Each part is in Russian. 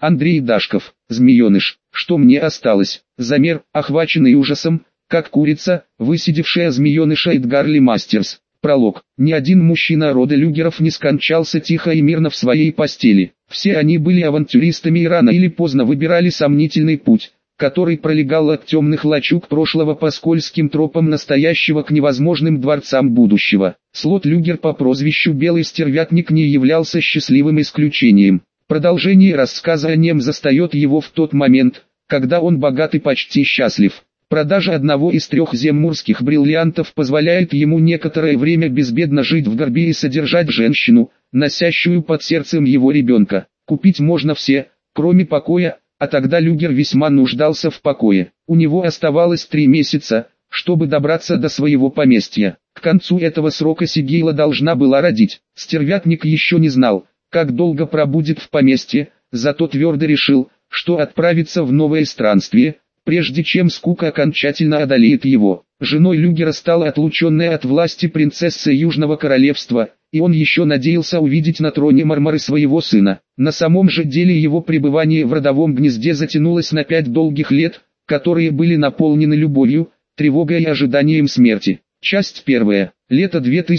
Андрей Дашков, змееныш, что мне осталось? Замер, охваченный ужасом, как курица, высидевшая змееныша Эдгар Ли Мастерс. Пролог. Ни один мужчина рода Люгеров не скончался тихо и мирно в своей постели. Все они были авантюристами и рано или поздно выбирали сомнительный путь, который пролегал от темных лачуг прошлого по скользким тропам настоящего к невозможным дворцам будущего. Слот Люгер по прозвищу Белый Стервятник не являлся счастливым исключением. Продолжение рассказа о нем застает его в тот момент, когда он богат и почти счастлив. Продажа одного из 3 земмурских бриллиантов позволяет ему некоторое время безбедно жить в горбе и содержать женщину, носящую под сердцем его ребенка. Купить можно все, кроме покоя, а тогда Люгер весьма нуждался в покое. У него оставалось 3 месяца, чтобы добраться до своего поместья. К концу этого срока Сигейла должна была родить. Стервятник еще не знал, как долго пробудет в поместье, зато твердо решил, что отправится в новое странствие, прежде чем скука окончательно одолеет его. Женой Люгера стала отлученная от власти принцесса Южного Королевства, и он еще надеялся увидеть на троне Мармары своего сына. На самом же деле его пребывание в родовом гнезде затянулось на 5 долгих лет, которые были наполнены любовью, тревогой и ожиданием смерти. Часть 1. Лето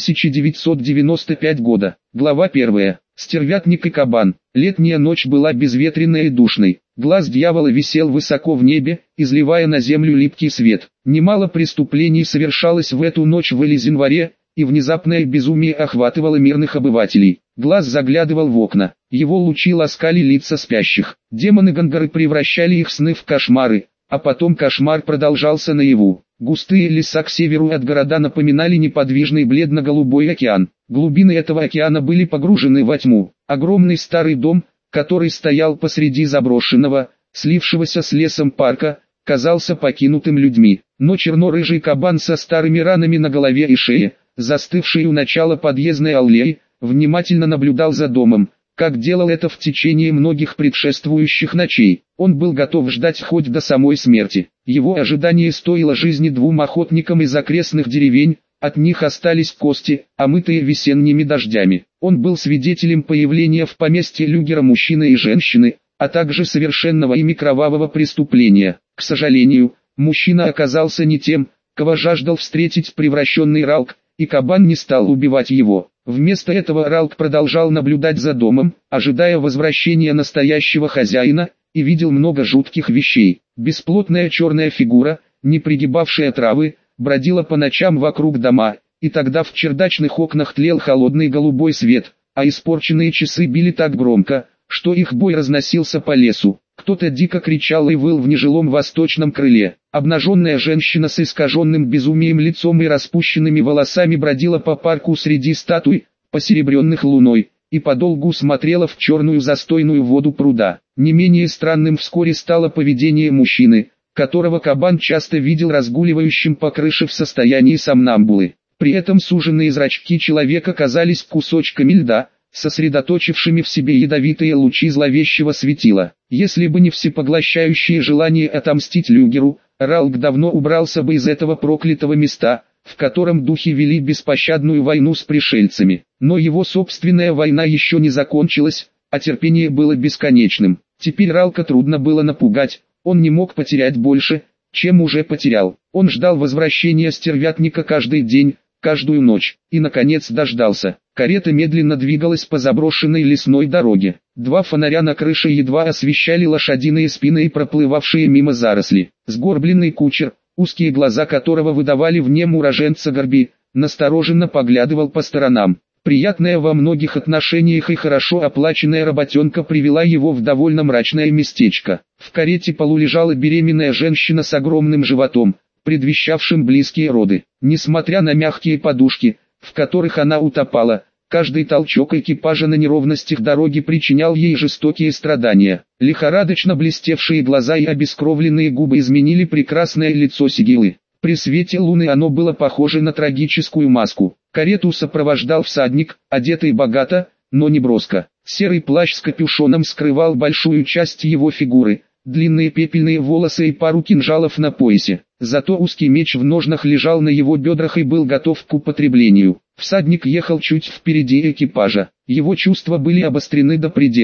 1995 года. Глава 1. Стервятник и кабан. Летняя ночь была безветренной и душной. Глаз дьявола висел высоко в небе, изливая на землю липкий свет. Немало преступлений совершалось в эту ночь в Элизинваре, и внезапное безумие охватывало мирных обывателей. Глаз заглядывал в окна. Его лучи ласкали лица спящих. Демоны-гангары превращали их сны в кошмары, а потом кошмар продолжался наяву. Густые леса к северу от города напоминали неподвижный бледно-голубой океан. Глубины этого океана были погружены во тьму. Огромный старый дом, который стоял посреди заброшенного, слившегося с лесом парка, казался покинутым людьми. Но черно-рыжий кабан со старыми ранами на голове и шее, застывший у начала подъездной аллеи, внимательно наблюдал за домом, как делал это в течение многих предшествующих ночей. Он был готов ждать хоть до самой смерти. Его ожидание стоило жизни 2 охотникам из окрестных деревень, от них остались кости, омытые весенними дождями. Он был свидетелем появления в поместье Люгера мужчины и женщины, а также совершенного ими кровавого преступления. К сожалению, мужчина оказался не тем, кого жаждал встретить превращенный Ралк, и кабан не стал убивать его. Вместо этого Ралк продолжал наблюдать за домом, ожидая возвращения настоящего хозяина, и видел много жутких вещей. Бесплотная черная фигура, не пригибавшая травы, бродила по ночам вокруг дома, и тогда в чердачных окнах тлел холодный голубой свет, а испорченные часы били так громко, что их бой разносился по лесу. Кто-то дико кричал и выл в нежилом восточном крыле. Обнаженная женщина с искаженным безумием лицом и распущенными волосами бродила по парку среди статуй, посеребренных луной, и подолгу смотрела в черную застойную воду пруда. Не менее странным вскоре стало поведение мужчины, которого кабан часто видел разгуливающим по крыше в состоянии сомнамбулы. При этом суженные зрачки человека казались кусочками льда, сосредоточившими в себе ядовитые лучи зловещего светила. Если бы не всепоглощающее желание отомстить Люгеру, Ралк давно убрался бы из этого проклятого места, в котором духи вели беспощадную войну с пришельцами. Но его собственная война еще не закончилась, а терпение было бесконечным. Теперь Ралка трудно было напугать, он не мог потерять больше, чем уже потерял. Он ждал возвращения стервятника каждый день, каждую ночь, и наконец дождался. Карета медленно двигалась по заброшенной лесной дороге. 2 фонаря на крыше едва освещали лошадиные спины и проплывавшие мимо заросли. Сгорбленный кучер, узкие глаза которого выдавали в нем уроженца Горби, настороженно поглядывал по сторонам. Приятная во многих отношениях и хорошо оплаченная работенка привела его в довольно мрачное местечко. В карете полулежала беременная женщина с огромным животом, предвещавшим близкие роды. Несмотря на мягкие подушки, в которых она утопала, каждый толчок экипажа на неровностях дороги причинял ей жестокие страдания. Лихорадочно блестевшие глаза и обескровленные губы изменили прекрасное лицо Сигилы. При свете луны оно было похоже на трагическую маску. Карету сопровождал всадник, одетый богато, но не броско. Серый плащ с капюшоном скрывал большую часть его фигуры, длинные пепельные волосы и пару кинжалов на поясе. Зато узкий меч в ножнах лежал на его бедрах и был готов к употреблению. Всадник ехал чуть впереди экипажа. Его чувства были обострены до предела.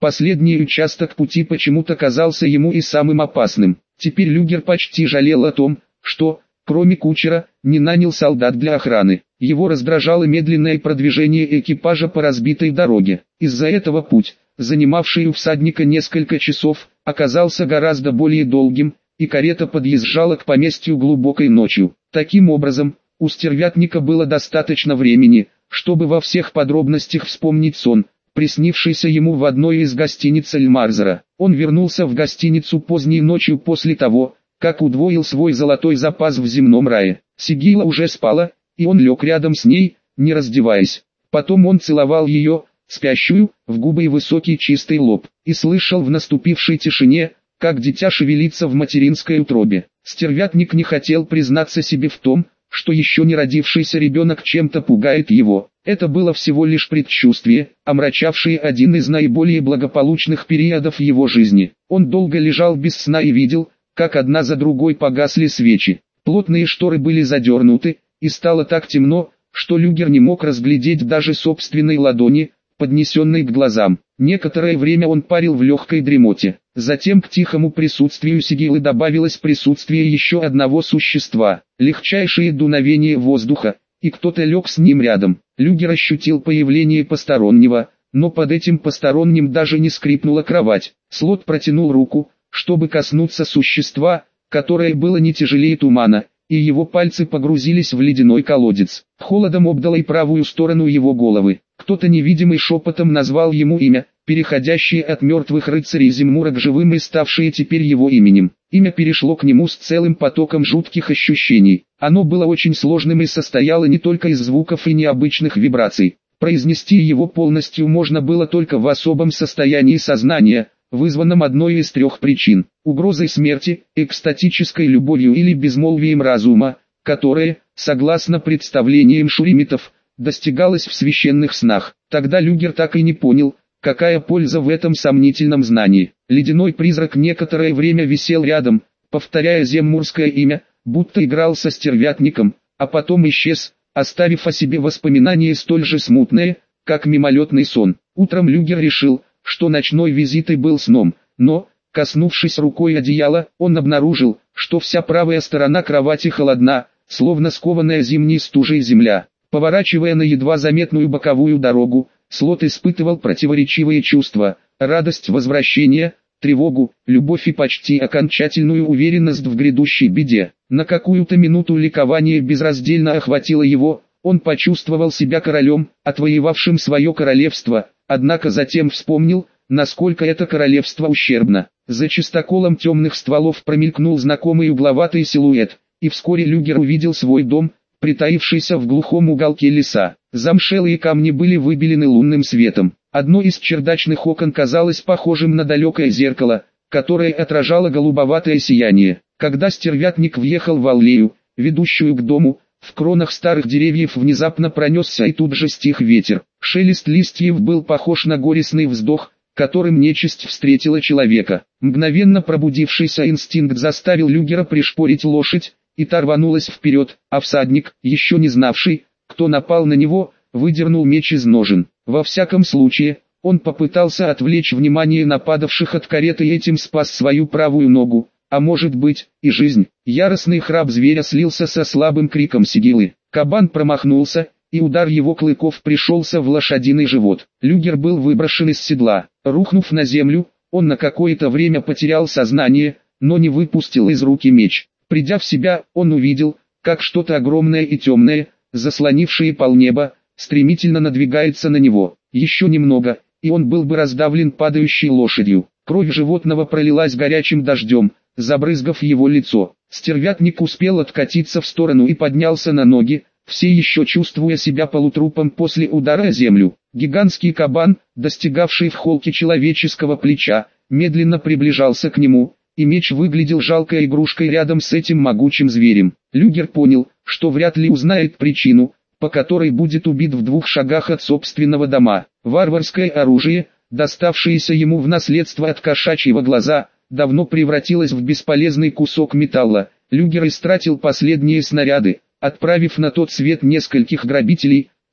Последний участок пути почему-то казался ему и самым опасным. Теперь Люгер почти жалел о том, что, кроме кучера, не нанял солдат для охраны. Его раздражало медленное продвижение экипажа по разбитой дороге. Из-за этого путь, занимавший у всадника несколько часов, оказался гораздо более долгим, и карета подъезжала к поместью глубокой ночью. Таким образом, у стервятника было достаточно времени, чтобы во всех подробностях вспомнить сон, приснившийся ему в одной из гостиниц Эльмарзера. Он вернулся в гостиницу поздней ночью после того, как удвоил свой золотой запас в земном рае. Сигила уже спала, и он лег рядом с ней, не раздеваясь. Потом он целовал ее, спящую, в губы и высокий чистый лоб, и слышал в наступившей тишине, как дитя шевелится в материнской утробе. Стервятник не хотел признаться себе в том, что еще не родившийся ребенок чем-то пугает его. Это было всего лишь предчувствие, омрачавшее один из наиболее благополучных периодов его жизни. Он долго лежал без сна и видел, как одна за другой погасли свечи. Плотные шторы были задернуты, и стало так темно, что Люгер не мог разглядеть даже собственной ладони, поднесенной к глазам. Некоторое время он парил в легкой дремоте. Затем к тихому присутствию Сигилы добавилось присутствие еще одного существа. Легчайшее дуновение воздуха, и кто-то лег с ним рядом. Люгер ощутил появление постороннего, но под этим посторонним даже не скрипнула кровать. Слот протянул руку, чтобы коснуться существа, которое было не тяжелее тумана, и его пальцы погрузились в ледяной колодец. Холодом обдало и правую сторону его головы. Кто-то невидимый шепотом назвал ему имя, переходящее от мертвых рыцарей Земмура к живым и ставшее теперь его именем. Имя перешло к нему с целым потоком жутких ощущений. Оно было очень сложным и состояло не только из звуков и необычных вибраций. Произнести его полностью можно было только в особом состоянии сознания, вызванном одной из трех причин: угрозой смерти, экстатической любовью или безмолвием разума, которое, согласно представлениям шуримитов, достигалось в священных снах. Тогда Люгер так и не понял, какая польза в этом сомнительном знании. Ледяной призрак некоторое время висел рядом, повторяя земмурское имя, будто играл со стервятником, а потом исчез, оставив о себе воспоминание столь же смутное, как мимолетный сон. Утром Люгер решил, что ночной визит и был сном, но, коснувшись рукой одеяла, он обнаружил, что вся правая сторона кровати холодна, словно скованная зимней стужей земля. Поворачивая на едва заметную боковую дорогу, Слот испытывал противоречивые чувства: радость возвращения, тревогу, любовь и почти окончательную уверенность в грядущей беде. На какую-то минуту ликование безраздельно охватило его, он почувствовал себя королем, отвоевавшим свое королевство, однако затем вспомнил, насколько это королевство ущербно. За чистоколом темных стволов промелькнул знакомый угловатый силуэт, и вскоре Люгер увидел свой дом, притаившийся в глухом уголке леса. Замшелые камни были выбелены лунным светом. Одно из чердачных окон казалось похожим на далекое зеркало, которое отражало голубоватое сияние. Когда стервятник въехал в аллею, ведущую к дому, в кронах старых деревьев внезапно пронесся и тут же стих ветер. Шелест листьев был похож на горестный вздох, которым нечисть встретила человека. Мгновенно пробудившийся инстинкт заставил Люгера пришпорить лошадь, и та рванулась вперед, а всадник, еще не знавший, кто напал на него, выдернул меч из ножен. Во всяком случае, он попытался отвлечь внимание нападавших от кареты и этим спас свою правую ногу, а может быть, и жизнь. Яростный храп зверя слился со слабым криком Сигилы. Кабан промахнулся, и удар его клыков пришелся в лошадиный живот. Люгер был выброшен из седла. Рухнув на землю, он на какое-то время потерял сознание, но не выпустил из руки меч. Придя в себя, он увидел, как что-то огромное и темное, заслонившее полнеба, стремительно надвигается на него. Еще немного, и он был бы раздавлен падающей лошадью. Кровь животного пролилась горячим дождем, забрызгав его лицо. Стервятник успел откатиться в сторону и поднялся на ноги, все еще чувствуя себя полутрупом после удара о землю. Гигантский кабан, достигавший в холке человеческого плеча, медленно приближался к нему, и меч выглядел жалкой игрушкой рядом с этим могучим зверем. Люгер понял, что вряд ли узнает причину, по которой будет убит в 2 шагах от собственного дома. Варварское оружие, доставшееся ему в наследство от кошачьего глаза, давно превратилось в бесполезный кусок металла. Люгер истратил последние снаряды, отправив на тот свет нескольких грабителей,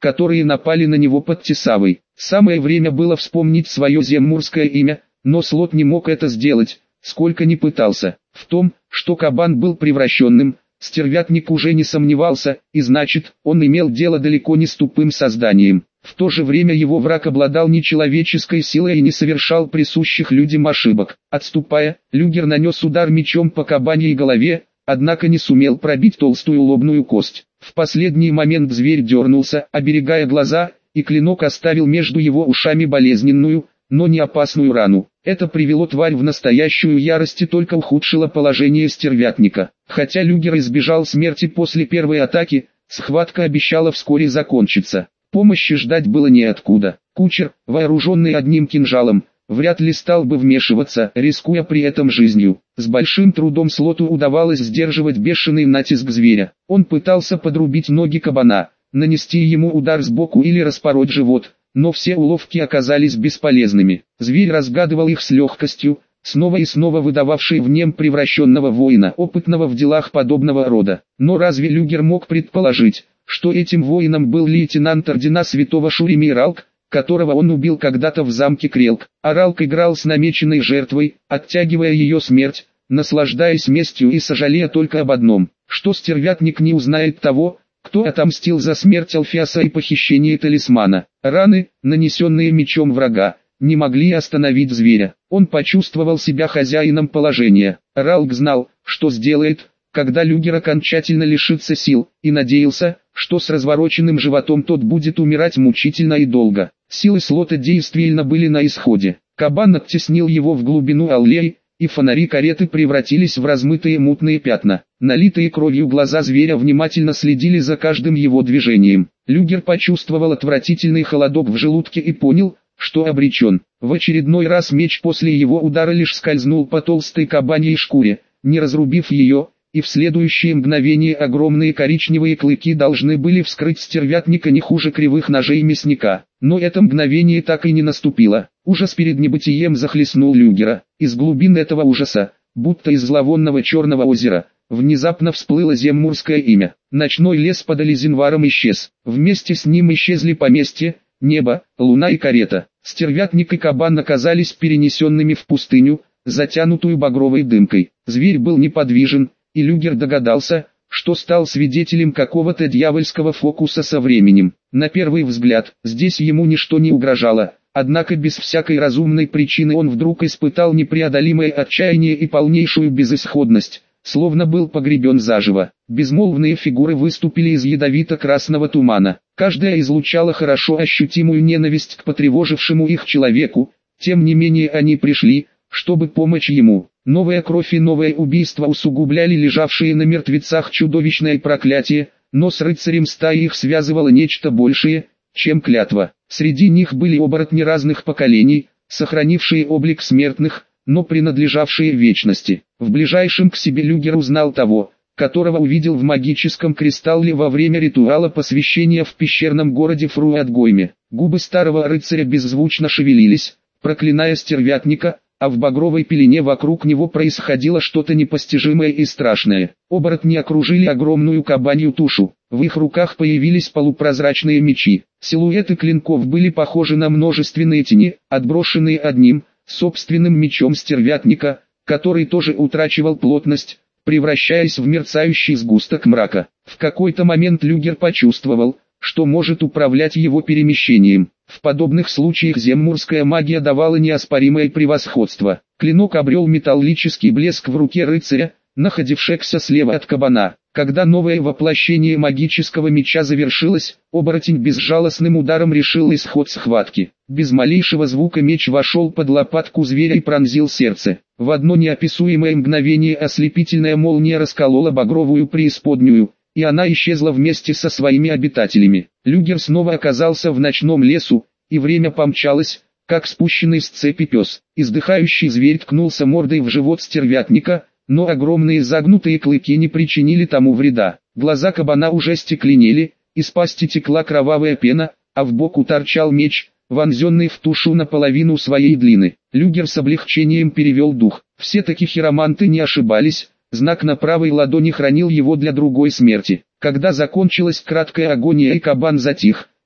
которые напали на него под Тесавой. Самое время было вспомнить свое земмурское имя, но Слот не мог это сделать, сколько ни пытался. В том, что кабан был превращенным, стервятник уже не сомневался, и значит, он имел дело далеко не с тупым созданием. В то же время его враг обладал нечеловеческой силой и не совершал присущих людям ошибок. Отступая, Люгер нанес удар мечом по кабаньей голове, однако не сумел пробить толстую лобную кость. В последний момент зверь дернулся, оберегая глаза, и клинок оставил между его ушами болезненную, но не опасную рану. Это привело тварь в настоящую ярость и только ухудшило положение стервятника. Хотя Люгер избежал смерти после первой атаки, схватка обещала вскоре закончиться. Помощи ждать было неоткуда. Кучер, вооруженный одним кинжалом, вряд ли стал бы вмешиваться, рискуя при этом жизнью. С большим трудом Слоту удавалось сдерживать бешеный натиск зверя. Он пытался подрубить ноги кабана, нанести ему удар сбоку или распороть живот, но все уловки оказались бесполезными. Зверь разгадывал их с легкостью, снова и снова выдававший в нем превращенного воина, опытного в делах подобного рода. Но разве Люгер мог предположить, что этим воином был лейтенант ордена святого Шурими Ралк, которого он убил когда-то в замке Крелк? А Ралк играл с намеченной жертвой, оттягивая ее смерть, наслаждаясь местью и сожалея только об одном, что стервятник не узнает того, кто отомстил за смерть Алфеаса и похищение талисмана. Раны, нанесенные мечом врага, не могли остановить зверя. Он почувствовал себя хозяином положения. Ралк знал, что сделает, когда Люгер окончательно лишится сил, и надеялся, что с развороченным животом тот будет умирать мучительно и долго. Силы Слота действительно были на исходе. Кабан оттеснил его в глубину аллеи, и фонари кареты превратились в размытые мутные пятна. Налитые кровью глаза зверя внимательно следили за каждым его движением. Люгер почувствовал отвратительный холодок в желудке и понял, что обречен. В очередной раз меч после его удара лишь скользнул по толстой кабаньей шкуре, не разрубив ее, и в следующее мгновение огромные коричневые клыки должны были вскрыть стервятника не хуже кривых ножей мясника. Но это мгновение так и не наступило. Ужас перед небытием захлестнул Люгера. Из глубин этого ужаса, будто из зловонного черного озера, внезапно всплыло земмурское имя. Ночной лес под Ализинваром исчез. Вместе с ним исчезли поместье, небо, луна и карета. Стервятник и кабан оказались перенесенными в пустыню, затянутую багровой дымкой. Зверь был неподвижен, и Люгер догадался, что стал свидетелем какого-то дьявольского фокуса со временем. На первый взгляд, здесь ему ничто не угрожало, однако без всякой разумной причины он вдруг испытал непреодолимое отчаяние и полнейшую безысходность, словно был погребен заживо. Безмолвные фигуры выступили из ядовито-красного тумана. Каждая излучала хорошо ощутимую ненависть к потревожившему их человеку, тем не менее они пришли, чтобы помочь ему. Новая кровь и новое убийство усугубляли лежавшие на мертвецах чудовищное проклятие, но с рыцарем стаи их связывало нечто большее, чем клятва. Среди них были оборотни разных поколений, сохранившие облик смертных, но принадлежавшие вечности. В ближайшем к себе Люгер узнал того, которого увидел в магическом кристалле во время ритуала посвящения в пещерном городе Фруатгойме. Губы старого рыцаря беззвучно шевелились, проклиная стервятника, а в багровой пелене вокруг него происходило что-то непостижимое и страшное. Оборотни окружили огромную кабанью тушу. В их руках появились полупрозрачные мечи. Силуэты клинков были похожи на множественные тени, отброшенные одним, собственным мечом стервятника, который тоже утрачивал плотность, превращаясь в мерцающий сгусток мрака. В какой-то момент Люгер почувствовал, что может управлять его перемещением. В подобных случаях земмурская магия давала неоспоримое превосходство. Клинок обрел металлический блеск в руке рыцаря, находившегося слева от кабана. Когда новое воплощение магического меча завершилось, оборотень безжалостным ударом решил исход схватки. Без малейшего звука меч вошел под лопатку зверя и пронзил сердце. В одно неописуемое мгновение ослепительная молния расколола багровую преисподнюю, и она исчезла вместе со своими обитателями. Люгер снова оказался в ночном лесу, и время помчалось, как спущенный с цепи пес. Издыхающий зверь ткнулся мордой в живот стервятника, но огромные загнутые клыки не причинили тому вреда. Глаза кабана уже стекленели, из пасти текла кровавая пена, а в боку торчал меч, вонзенный в тушу наполовину своей длины. Люгер с облегчением перевел дух. Все-таки хироманты не ошибались. Знак на правой ладони хранил его для другой смерти. Когда закончилась краткая агония и кабан затих,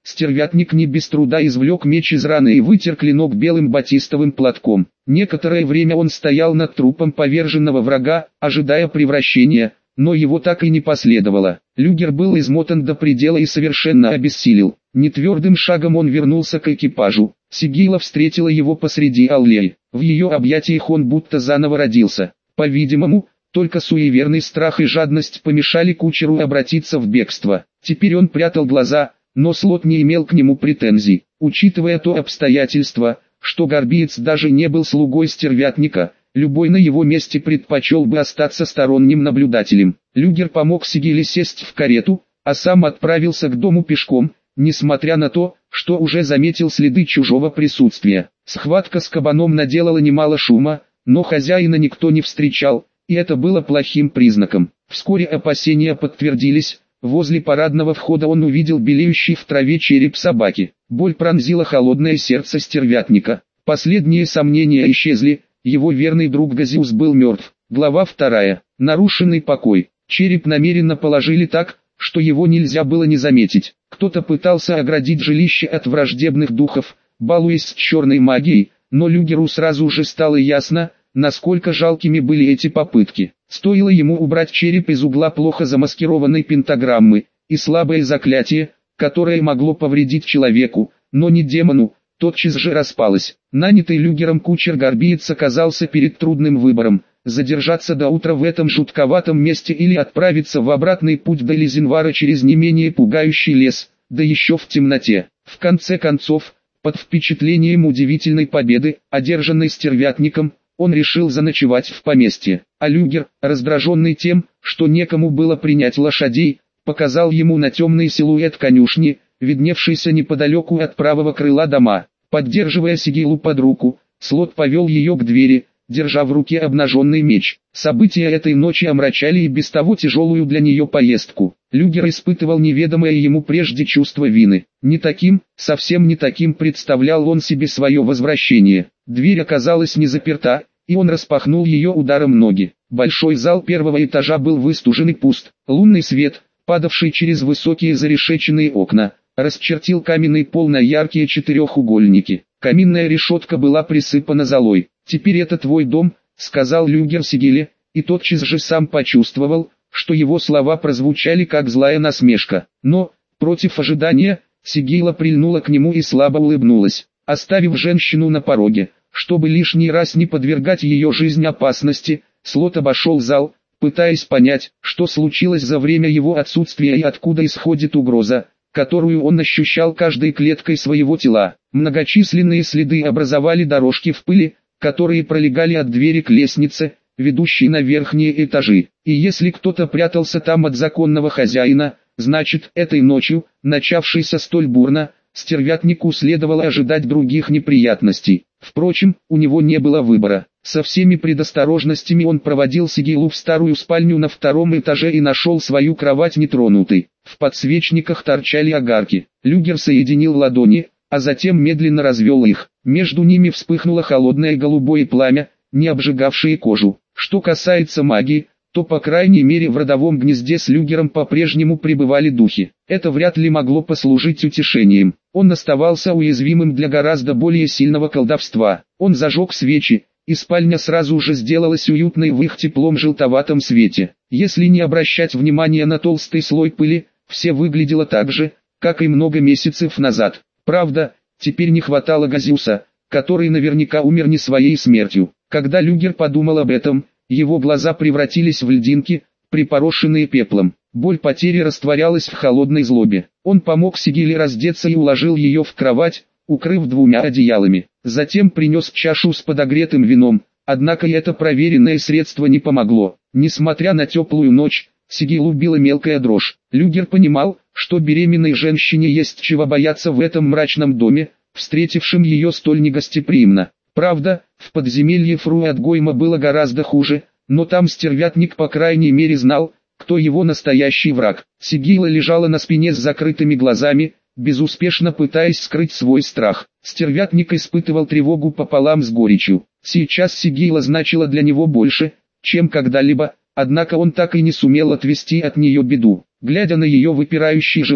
Стервятник не без труда извлек меч из раны и вытер клинок белым батистовым платком. Некоторое время он стоял над трупом поверженного врага, ожидая превращения, но его так и не последовало. Люгер был измотан до предела и совершенно обессилел. Нетвердым шагом он вернулся к экипажу. Сигейла встретила его посреди аллеи. В ее объятиях он будто заново родился. По-видимому, только суеверный страх и жадность помешали кучеру обратиться в бегство. Теперь он прятал глаза, но Слот не имел к нему претензий. Учитывая то обстоятельство, что горбиец даже не был слугой стервятника, любой на его месте предпочел бы остаться сторонним наблюдателем. Люгер помог Сигейле сесть в карету, а сам отправился к дому пешком, несмотря на то, что уже заметил следы чужого присутствия. Схватка с кабаном наделала немало шума, но хозяина никто не встречал, и это было плохим признаком. Вскоре опасения подтвердились. Возле парадного входа он увидел белеющий в траве череп собаки. Боль пронзила холодное сердце стервятника. Последние сомнения исчезли, его верный друг Газиус был мертв. Глава 2. Нарушенный покой. Череп намеренно положили так, что его нельзя было не заметить. Кто-то пытался оградить жилище от враждебных духов, балуясь с черной магией, но Люгеру сразу же стало ясно, насколько жалкими были эти попытки. Стоило ему убрать череп из угла плохо замаскированной пентаграммы, и слабое заклятие, которое могло повредить человеку, но не демону, тотчас же распалось. Нанятый Люгером кучер-горбиец оказался перед трудным выбором: задержаться до утра в этом жутковатом месте или отправиться в обратный путь до Лизенвара через не менее пугающий лес, да еще в темноте. В конце концов, под впечатлением удивительной победы, одержанной стервятником, он решил заночевать в поместье, а Люгер, раздраженный тем, что некому было принять лошадей, показал ему на темный силуэт конюшни, видневшийся неподалеку от правого крыла дома. Поддерживая Сигейлу под руку, Слот повел ее к двери, держа в руке обнаженный меч. События этой ночи омрачали и без того тяжелую для нее поездку. Люгер испытывал неведомое ему прежде чувство вины. Не таким, совсем не таким представлял он себе свое возвращение. Дверь оказалась не заперта, и он распахнул ее ударом ноги. Большой зал первого этажа был выстужен и пуст. Лунный свет, падавший через высокие зарешеченные окна, расчертил каменный пол на яркие четырехугольники. Каминная решетка была присыпана золой. «Теперь это твой дом», — сказал Люгер Сигейле, и тотчас же сам почувствовал, что его слова прозвучали как злая насмешка. Но, против ожидания, Сигейла прильнула к нему и слабо улыбнулась. Оставив женщину на пороге, чтобы лишний раз не подвергать ее жизни опасности, Слот обошел зал, пытаясь понять, что случилось за время его отсутствия и откуда исходит угроза, которую он ощущал каждой клеткой своего тела. Многочисленные следы образовали дорожки в пыли, которые пролегали от двери к лестнице, ведущей на верхние этажи. И если кто-то прятался там от законного хозяина, значит, этой ночью, начавшейся столь бурно, стервятнику следовало ожидать других неприятностей. Впрочем, у него не было выбора. Со всеми предосторожностями он проводил Сигейлу в старую спальню на втором этаже и нашел свою кровать нетронутой. В подсвечниках торчали огарки. Люгер соединил ладони, а затем медленно развел их. Между ними вспыхнуло холодное голубое пламя, не обжигавшее кожу. Что касается магии, то по крайней мере в родовом гнезде с Люгером по-прежнему пребывали духи. Это вряд ли могло послужить утешением. Он оставался уязвимым для гораздо более сильного колдовства. Он зажег свечи, и спальня сразу же сделалась уютной в их теплом желтоватом свете. Если не обращать внимания на толстый слой пыли, все выглядело так же, как и много месяцев назад. Правда, теперь не хватало Газиуса, который наверняка умер не своей смертью. Когда Люгер подумал об этом, его глаза превратились в льдинки, припорошенные пеплом. Боль потери растворялась в холодной злобе. Он помог Сигейле раздеться и уложил ее в кровать, укрыв двумя одеялами. Затем принес чашу с подогретым вином, однако и это проверенное средство не помогло. Несмотря на теплую ночь, Сигейлу била мелкая дрожь. Люгер понимал, что беременной женщине есть чего бояться в этом мрачном доме, встретившем ее столь негостеприимно. Правда, в подземелье Фруэдгойма было гораздо хуже, но там стервятник по крайней мере знал, кто его настоящий враг. Сигейла лежала на спине с закрытыми глазами, безуспешно пытаясь скрыть свой страх. Стервятник испытывал тревогу пополам с горечью. Сейчас Сигейла значила для него больше, чем когда-либо, однако он так и не сумел отвести от нее беду. Глядя на ее выпирающий живот,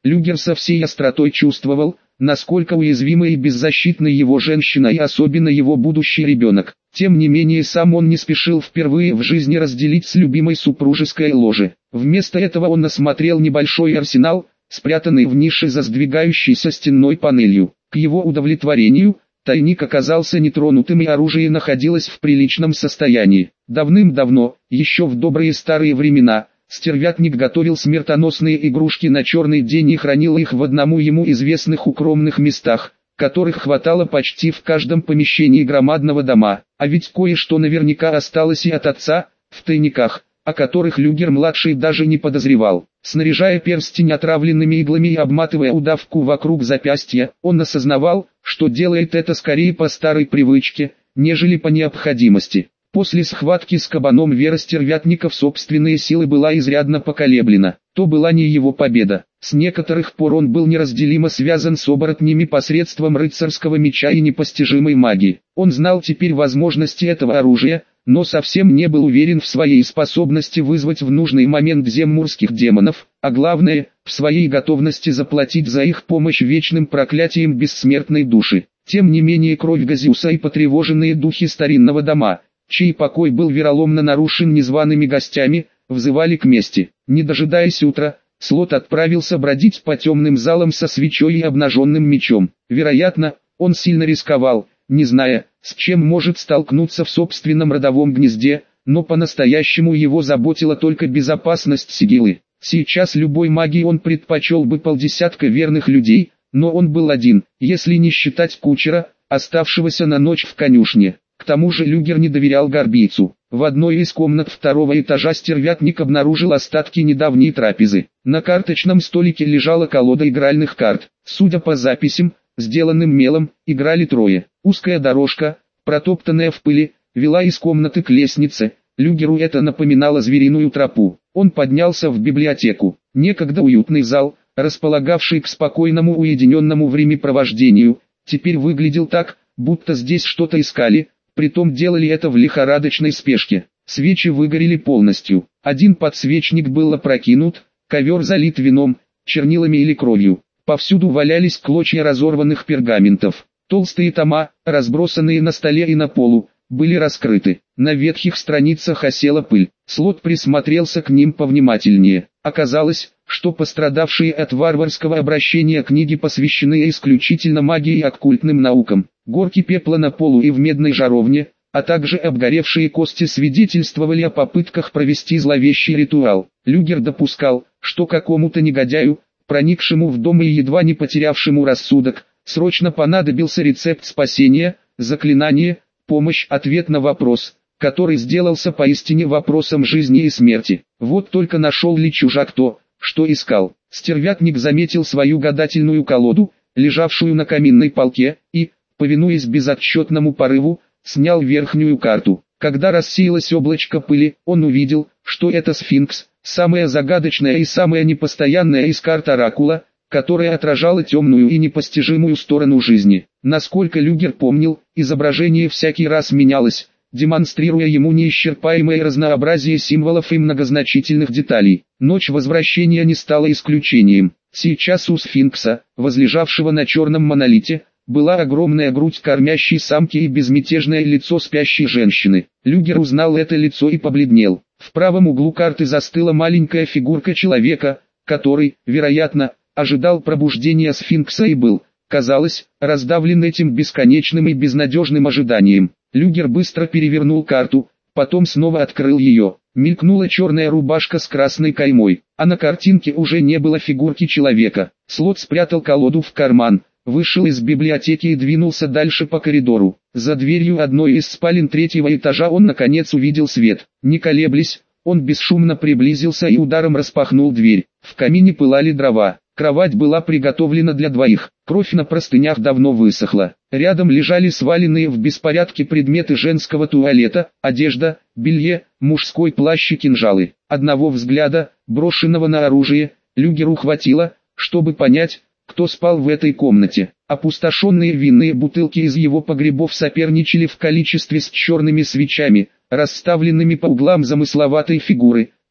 Люгер со всей остротой чувствовал, насколько уязвима и беззащитна его женщина и особенно его будущий ребенок. Тем не менее сам он не спешил впервые в жизни разделить с любимой супружеское ложе. Вместо этого он осмотрел небольшой арсенал, спрятанный в нише за сдвигающейся стенной панелью. К его удовлетворению, тайник оказался нетронутым и оружие находилось в приличном состоянии. Давным-давно, еще в добрые старые времена, стервятник готовил смертоносные игрушки на черный день и хранил их в одному ему известных укромных местах, которых хватало почти в каждом помещении громадного дома. А ведь кое-что наверняка осталось и от отца, в тайниках, о которых Люгер-младший даже не подозревал. Снаряжая перстень отравленными иглами и обматывая удавку вокруг запястья, он осознавал, что делает это скорее по старой привычке, нежели по необходимости. После схватки с кабаном вера стервятника в собственные силы была изрядно поколеблена. То была не его победа. С некоторых пор он был неразделимо связан с оборотнями посредством рыцарского меча и непостижимой магии. Он знал теперь возможности этого оружия, но совсем не был уверен в своей способности вызвать в нужный момент земмурских демонов, а главное, в своей готовности заплатить за их помощь вечным проклятием бессмертной души. Тем не менее кровь Газиуса и потревоженные духи старинного дома, чей покой был вероломно нарушен незваными гостями, взывали к мести. Не дожидаясь утра, Слот отправился бродить по темным залам со свечой и обнаженным мечом. Вероятно, он сильно рисковал, не зная, с чем может столкнуться в собственном родовом гнезде, но по-настоящему его заботила только безопасность Сигилы. Сейчас любой магии он предпочел бы полдесятка верных людей, но он был один, если не считать кучера, оставшегося на ночь в конюшне. К тому же Люгер не доверял горбийцу. В одной из комнат второго этажа стервятник обнаружил остатки недавней трапезы. На карточном столике лежала колода игральных карт. Судя по записям, сделанным мелом, играли трое. Узкая дорожка, протоптанная в пыли, вела из комнаты к лестнице. Люгеру это напоминало звериную тропу. Он поднялся в библиотеку. Некогда уютный зал, располагавший к спокойному уединенному времяпровождению, теперь выглядел так, будто здесь что-то искали, притом делали это в лихорадочной спешке. Свечи выгорели полностью. Один подсвечник был опрокинут, ковер залит вином, чернилами или кровью. Повсюду валялись клочья разорванных пергаментов. Толстые тома, разбросанные на столе и на полу, были раскрыты. На ветхих страницах осела пыль. Слот присмотрелся к ним повнимательнее. Оказалось, что пострадавшие от варварского обращения книги посвящены исключительно магии и оккультным наукам. Горки пепла на полу и в медной жаровне, а также обгоревшие кости свидетельствовали о попытках провести зловещий ритуал. Люгер допускал, что какому-то негодяю, проникшему в дом и едва не потерявшему рассудок, срочно понадобился рецепт спасения, заклинание, помощь, ответ на вопрос, который сделался поистине вопросом жизни и смерти. Вот только нашел ли чужак то, что искал. Стервятник заметил свою гадательную колоду, лежавшую на каминной полке, и, повинуясь безотчетному порыву, снял верхнюю карту. Когда рассеялось облачко пыли, он увидел, что это сфинкс, самая загадочная и самая непостоянная из карт оракула, которая отражала темную и непостижимую сторону жизни. Насколько Люгер помнил, изображение всякий раз менялось, демонстрируя ему неисчерпаемое разнообразие символов и многозначительных деталей. Ночь возвращения не стала исключением. Сейчас у сфинкса, возлежавшего на черном монолите, была огромная грудь кормящей самки и безмятежное лицо спящей женщины. Люгер узнал это лицо и побледнел. В правом углу карты застыла маленькая фигурка человека, который, вероятно, ожидал пробуждения сфинкса и был, казалось, раздавлен этим бесконечным и безнадежным ожиданием. Люгер быстро перевернул карту, потом снова открыл ее. Мелькнула черная рубашка с красной каймой, а на картинке уже не было фигурки человека. Слот спрятал колоду в карман, вышел из библиотеки и двинулся дальше по коридору. За дверью одной из спален третьего этажа он наконец увидел свет. Не колеблясь, он бесшумно приблизился и ударом распахнул дверь. В камине пылали дрова. Кровать была приготовлена для двоих. Кровь на простынях давно высохла. Рядом лежали сваленные в беспорядке предметы женского туалета, одежда, белье, мужской плащ и кинжалы. Одного взгляда, брошенного на оружие, Люгеру хватило, чтобы понять, кто спал в этой комнате. Опустошенные винные бутылки из его погребов соперничали в количестве с черными свечами, расставленными по углам замысловатой фигуры,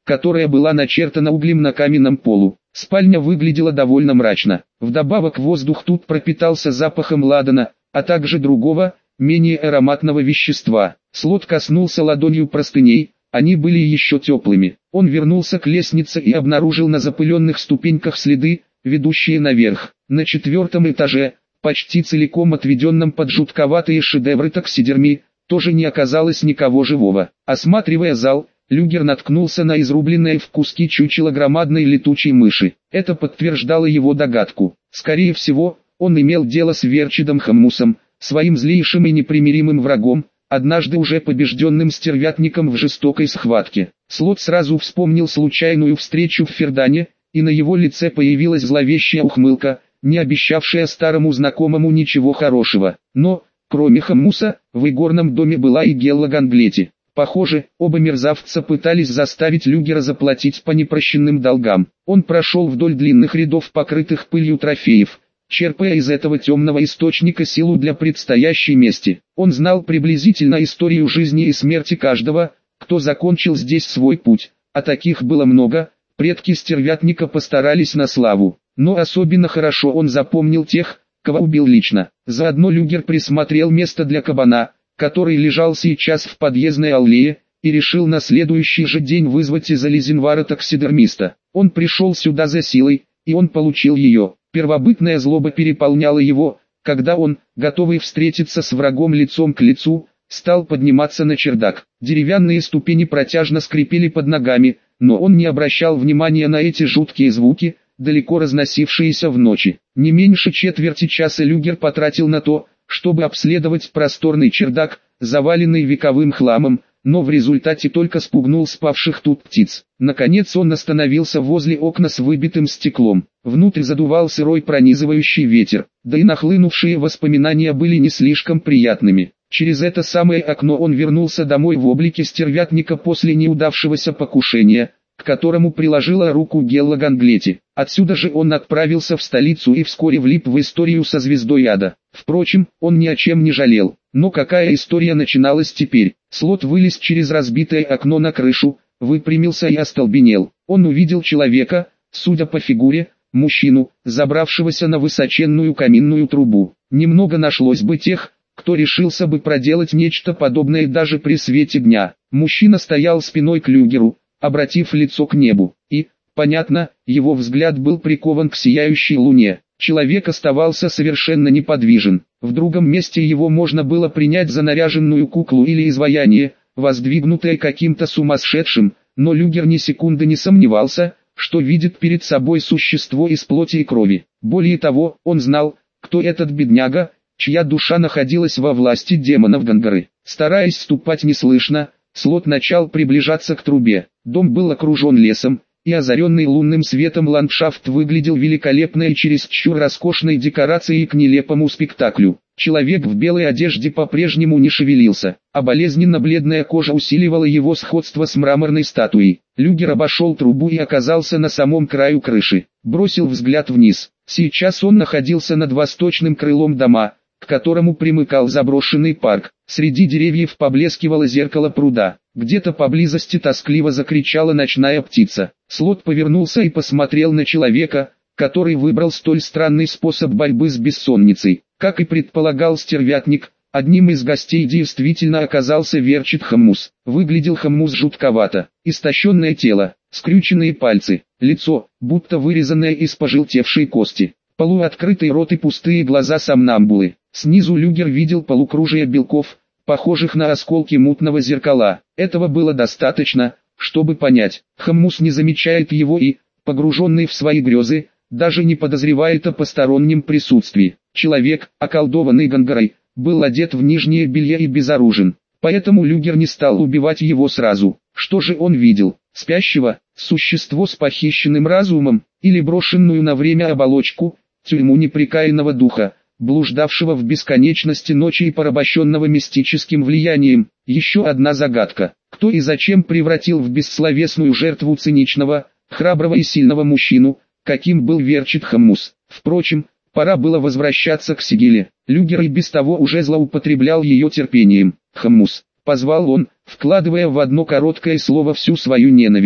которая была начертана углем на каменном полу. Спальня выглядела довольно мрачно. Вдобавок воздух тут пропитался запахом ладана, а также другого, менее ароматного вещества. Слот коснулся ладонью простыней, они были еще теплыми. Он вернулся к лестнице и обнаружил на запыленных ступеньках следы, ведущие наверх. На 4-м этаже, почти целиком отведенном под жутковатые шедевры таксидермии, тоже не оказалось никого живого. Осматривая зал, Люгер наткнулся на изрубленное в куски чучело громадной летучей мыши. Это подтверждало его догадку. Скорее всего, он имел дело с Верчидом Хаммусом, своим злейшим и непримиримым врагом, однажды уже побежденным стервятником в жестокой схватке. Слот сразу вспомнил случайную встречу в Фердане, и на его лице появилась зловещая ухмылка, не обещавшая старому знакомому ничего хорошего. Но, кроме Хаммуса, в игорном доме была и Гелла Ганглети. Похоже, оба мерзавца пытались заставить Люгера заплатить по непрощенным долгам. Он прошел вдоль длинных рядов покрытых пылью трофеев, черпая из этого темного источника силу для предстоящей мести. Он знал приблизительно историю жизни и смерти каждого, кто закончил здесь свой путь, а таких было много, предки стервятника постарались на славу. Но особенно хорошо он запомнил тех, кого убил лично. Заодно Люгер присмотрел место для кабана, который лежал сейчас в подъездной аллее, и решил на следующий же день вызвать из Ализенвара таксидермиста. Он пришел сюда за силой, и он получил ее. Первобытная злоба переполняла его, когда он, готовый встретиться с врагом лицом к лицу, стал подниматься на чердак. Деревянные ступени протяжно скрипели под ногами, но он не обращал внимания на эти жуткие звуки, далеко разносившиеся в ночи. Не меньше четверти часа Люгер потратил на то, чтобы обследовать просторный чердак, заваленный вековым хламом, но в результате только спугнул спавших тут птиц. Наконец он остановился возле окна с выбитым стеклом. Внутрь задувал сырой пронизывающий ветер, да и нахлынувшие воспоминания были не слишком приятными. Через это самое окно он вернулся домой в облике стервятника после неудавшегося покушения, к которому приложила руку Гелла Ганглети. Отсюда же он отправился в столицу и вскоре влип в историю со звездой ада. Впрочем, он ни о чем не жалел. Но какая история начиналась теперь? Слот вылез через разбитое окно на крышу, выпрямился и остолбенел. Он увидел человека, судя по фигуре, мужчину, забравшегося на высоченную каминную трубу. Немного нашлось бы тех, кто решился бы проделать нечто подобное даже при свете дня. Мужчина стоял спиной к Люгеру, обратив лицо к небу, и, понятно, его взгляд был прикован к сияющей луне. Человек оставался совершенно неподвижен. В другом месте его можно было принять за наряженную куклу или изваяние, воздвигнутое каким-то сумасшедшим, но Люгер ни секунды не сомневался, что видит перед собой существо из плоти и крови. Более того, он знал, кто этот бедняга, чья душа находилась во власти демонов Гангары. Стараясь ступать неслышно, Слот начал приближаться к трубе. Дом был окружен лесом, и озаренный лунным светом ландшафт выглядел великолепно и чересчур роскошной декорацией к нелепому спектаклю. Человек в белой одежде по-прежнему не шевелился, а болезненно-бледная кожа усиливала его сходство с мраморной статуей. Люгер обошел трубу и оказался на самом краю крыши. Бросил взгляд вниз. Сейчас он находился над восточным крылом дома, к которому примыкал заброшенный парк. Среди деревьев поблескивало зеркало пруда. Где-то поблизости тоскливо закричала ночная птица. Слот повернулся и посмотрел на человека, который выбрал столь странный способ борьбы с бессонницей. Как и предполагал стервятник, одним из гостей действительно оказался Верчид Хаммус. Выглядел Хаммус жутковато. Истощенное тело, скрюченные пальцы, лицо, будто вырезанное из пожелтевшей кости. Полуоткрытый рот и пустые глаза сомнамбулы. Снизу Люгер видел полукружие белков, похожих на осколки мутного зеркала. Этого было достаточно, чтобы понять. Хаммус не замечает его и, погруженный в свои грезы, даже не подозревает о постороннем присутствии. Человек, околдованный Гангарой, был одет в нижнее белье и безоружен. Поэтому Люгер не стал убивать его сразу. Что же он видел? Спящего, существо с похищенным разумом, или брошенную на время оболочку, тюрьму непрекаянного духа, блуждавшего в бесконечности ночи и порабощенного мистическим влиянием. Еще одна загадка. Кто и зачем превратил в бессловесную жертву циничного, храброго и сильного мужчину, каким был Верчид Хаммус? Впрочем, пора было возвращаться к Сигиле. Люгер и без того уже злоупотреблял ее терпением. «Хаммус», — позвал он, вкладывая в одно короткое слово всю свою ненависть.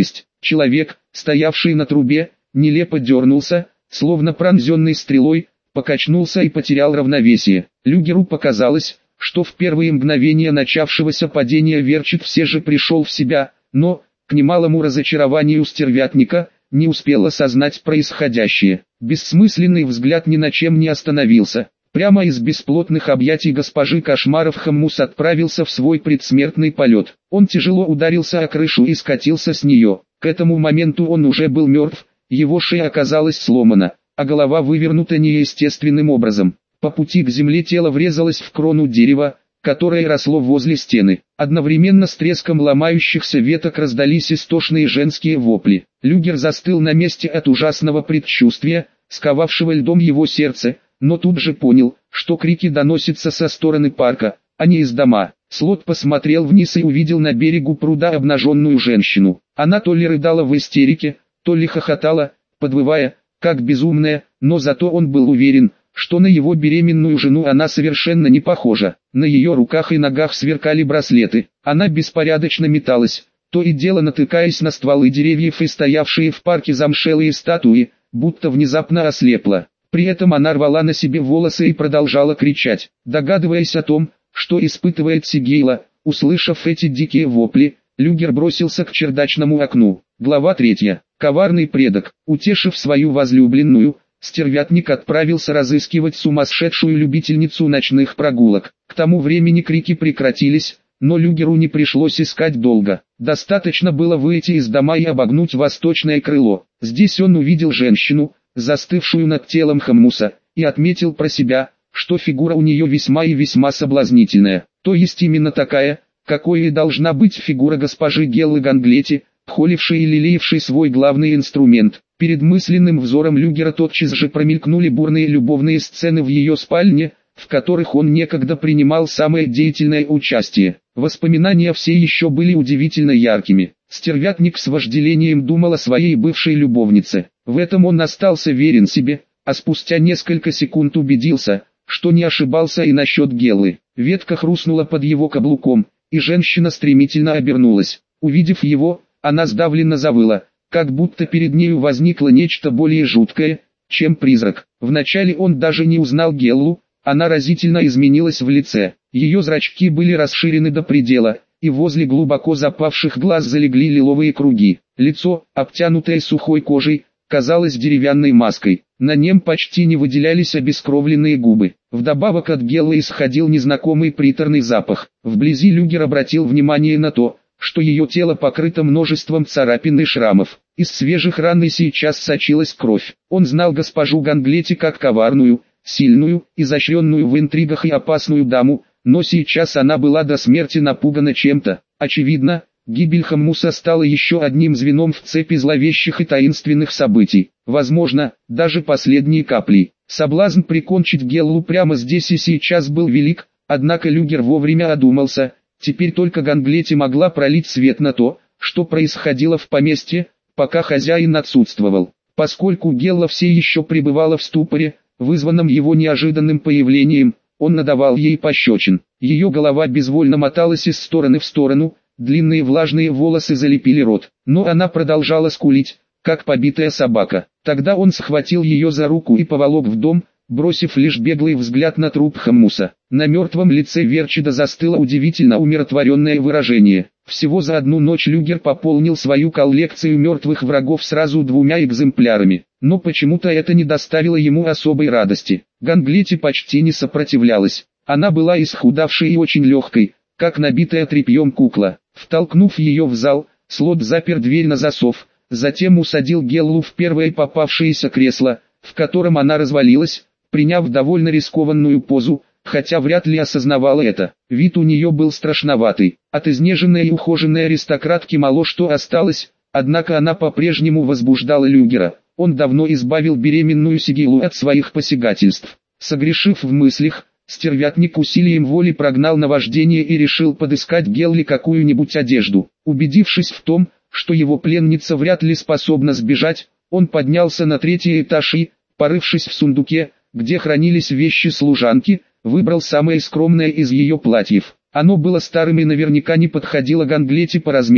Человек, стоявший на трубе, нелепо дернулся, словно пронзенный стрелой, покачнулся и потерял равновесие. Люгеру показалось, что в первые мгновения начавшегося падения Верчик все же пришел в себя, но, к немалому разочарованию стервятника, не успел осознать происходящее. Бессмысленный взгляд ни на чем не остановился. Прямо из бесплотных объятий госпожи кошмаров Хаммус отправился в свой предсмертный полет. Он тяжело ударился о крышу и скатился с нее. К этому моменту он уже был мертв, его шея оказалась сломана, а голова вывернута неестественным образом. По пути к земле тело врезалось в крону дерева, которое росло возле стены. Одновременно с треском ломающихся веток раздались истошные женские вопли. Люгер застыл на месте от ужасного предчувствия, сковавшего льдом его сердце, но тут же понял, что крики доносятся со стороны парка, а не из дома. Слот посмотрел вниз и увидел на берегу пруда обнаженную женщину. Она то ли рыдала в истерике, то ли хохотала, подвывая, как безумная, но зато он был уверен, что на его беременную жену она совершенно не похожа. На ее руках и ногах сверкали браслеты. Она беспорядочно металась, то и дело натыкаясь на стволы деревьев и стоявшие в парке замшелые статуи, будто внезапно ослепла. При этом она рвала на себе волосы и продолжала кричать. Догадываясь о том, что испытывает Сигейла, услышав эти дикие вопли, Люгер бросился к чердачному окну. Глава 3. Коварный предок. Утешив свою возлюбленную, стервятник отправился разыскивать сумасшедшую любительницу ночных прогулок. К тому времени крики прекратились, но Люгеру не пришлось искать долго. Достаточно было выйти из дома и обогнуть восточное крыло. Здесь он увидел женщину, застывшую над телом Хаммуса, и отметил про себя, что фигура у нее весьма и весьма соблазнительная. То есть именно такая, какой и должна быть фигура госпожи Геллы Ганглети, холившей и лелеявшей свой главный инструмент. Перед мысленным взором Люгера тотчас же промелькнули бурные любовные сцены в ее спальне, в которых он некогда принимал самое деятельное участие. Воспоминания все еще были удивительно яркими. Стервятник с вожделением думал о своей бывшей любовнице. В этом он остался верен себе, а спустя несколько секунд убедился, что не ошибался и насчет Геллы. Ветка хрустнула под его каблуком, и женщина стремительно обернулась. Увидев его, она сдавленно завыла, как будто перед нею возникло нечто более жуткое, чем призрак. Вначале он даже не узнал Геллу, она разительно изменилась в лице. Ее зрачки были расширены до предела, и возле глубоко запавших глаз залегли лиловые круги. Лицо, обтянутое сухой кожей, казалось деревянной маской. На нем почти не выделялись обескровленные губы. Вдобавок от Геллы исходил незнакомый приторный запах. Вблизи Люгер обратил внимание на то, что ее тело покрыто множеством царапин и шрамов. Из свежих ран и сейчас сочилась кровь. Он знал госпожу Ганглети как коварную, сильную, изощренную в интригах и опасную даму, но сейчас она была до смерти напугана чем-то. Очевидно, гибель Хаммуса стала еще одним звеном в цепи зловещих и таинственных событий. Возможно, даже последней каплей. Соблазн прикончить Геллу прямо здесь и сейчас был велик, однако Люгер вовремя одумался. Теперь только Ганглети могла пролить свет на то, что происходило в поместье, пока хозяин отсутствовал. Поскольку Гелла все еще пребывала в ступоре, вызванном его неожиданным появлением, он надавал ей пощечин. Ее голова безвольно моталась из стороны в сторону, длинные влажные волосы залепили рот, но она продолжала скулить, как побитая собака. Тогда он схватил ее за руку и поволок в дом, бросив лишь беглый взгляд на труп Хаммуса. На мертвом лице Верчида застыло удивительно умиротворенное выражение. Всего за одну ночь Люгер пополнил свою коллекцию мертвых врагов сразу 2 экземплярами, но почему-то это не доставило ему особой радости. Ганглети почти не сопротивлялась. Она была исхудавшей и очень легкой, как набитая тряпьем кукла. Втолкнув ее в зал, Слот запер дверь на засов, затем усадил Геллу в первое попавшееся кресло, в котором она развалилась, приняв довольно рискованную позу, хотя вряд ли осознавала это. Вид у нее был страшноватый. От изнеженной и ухоженной аристократки мало что осталось, однако она по-прежнему возбуждала Люгера. Он давно избавил беременную Сигейлу от своих посягательств. Согрешив в мыслях, стервятник усилием воли прогнал наваждение и решил подыскать Гелле какую-нибудь одежду. Убедившись в том, что его пленница вряд ли способна сбежать, он поднялся на 3-й этаж и, порывшись в сундуке, где хранились вещи служанки, выбрал самое скромное из ее платьев. Оно было старым и наверняка не подходило Ганглете по размеру,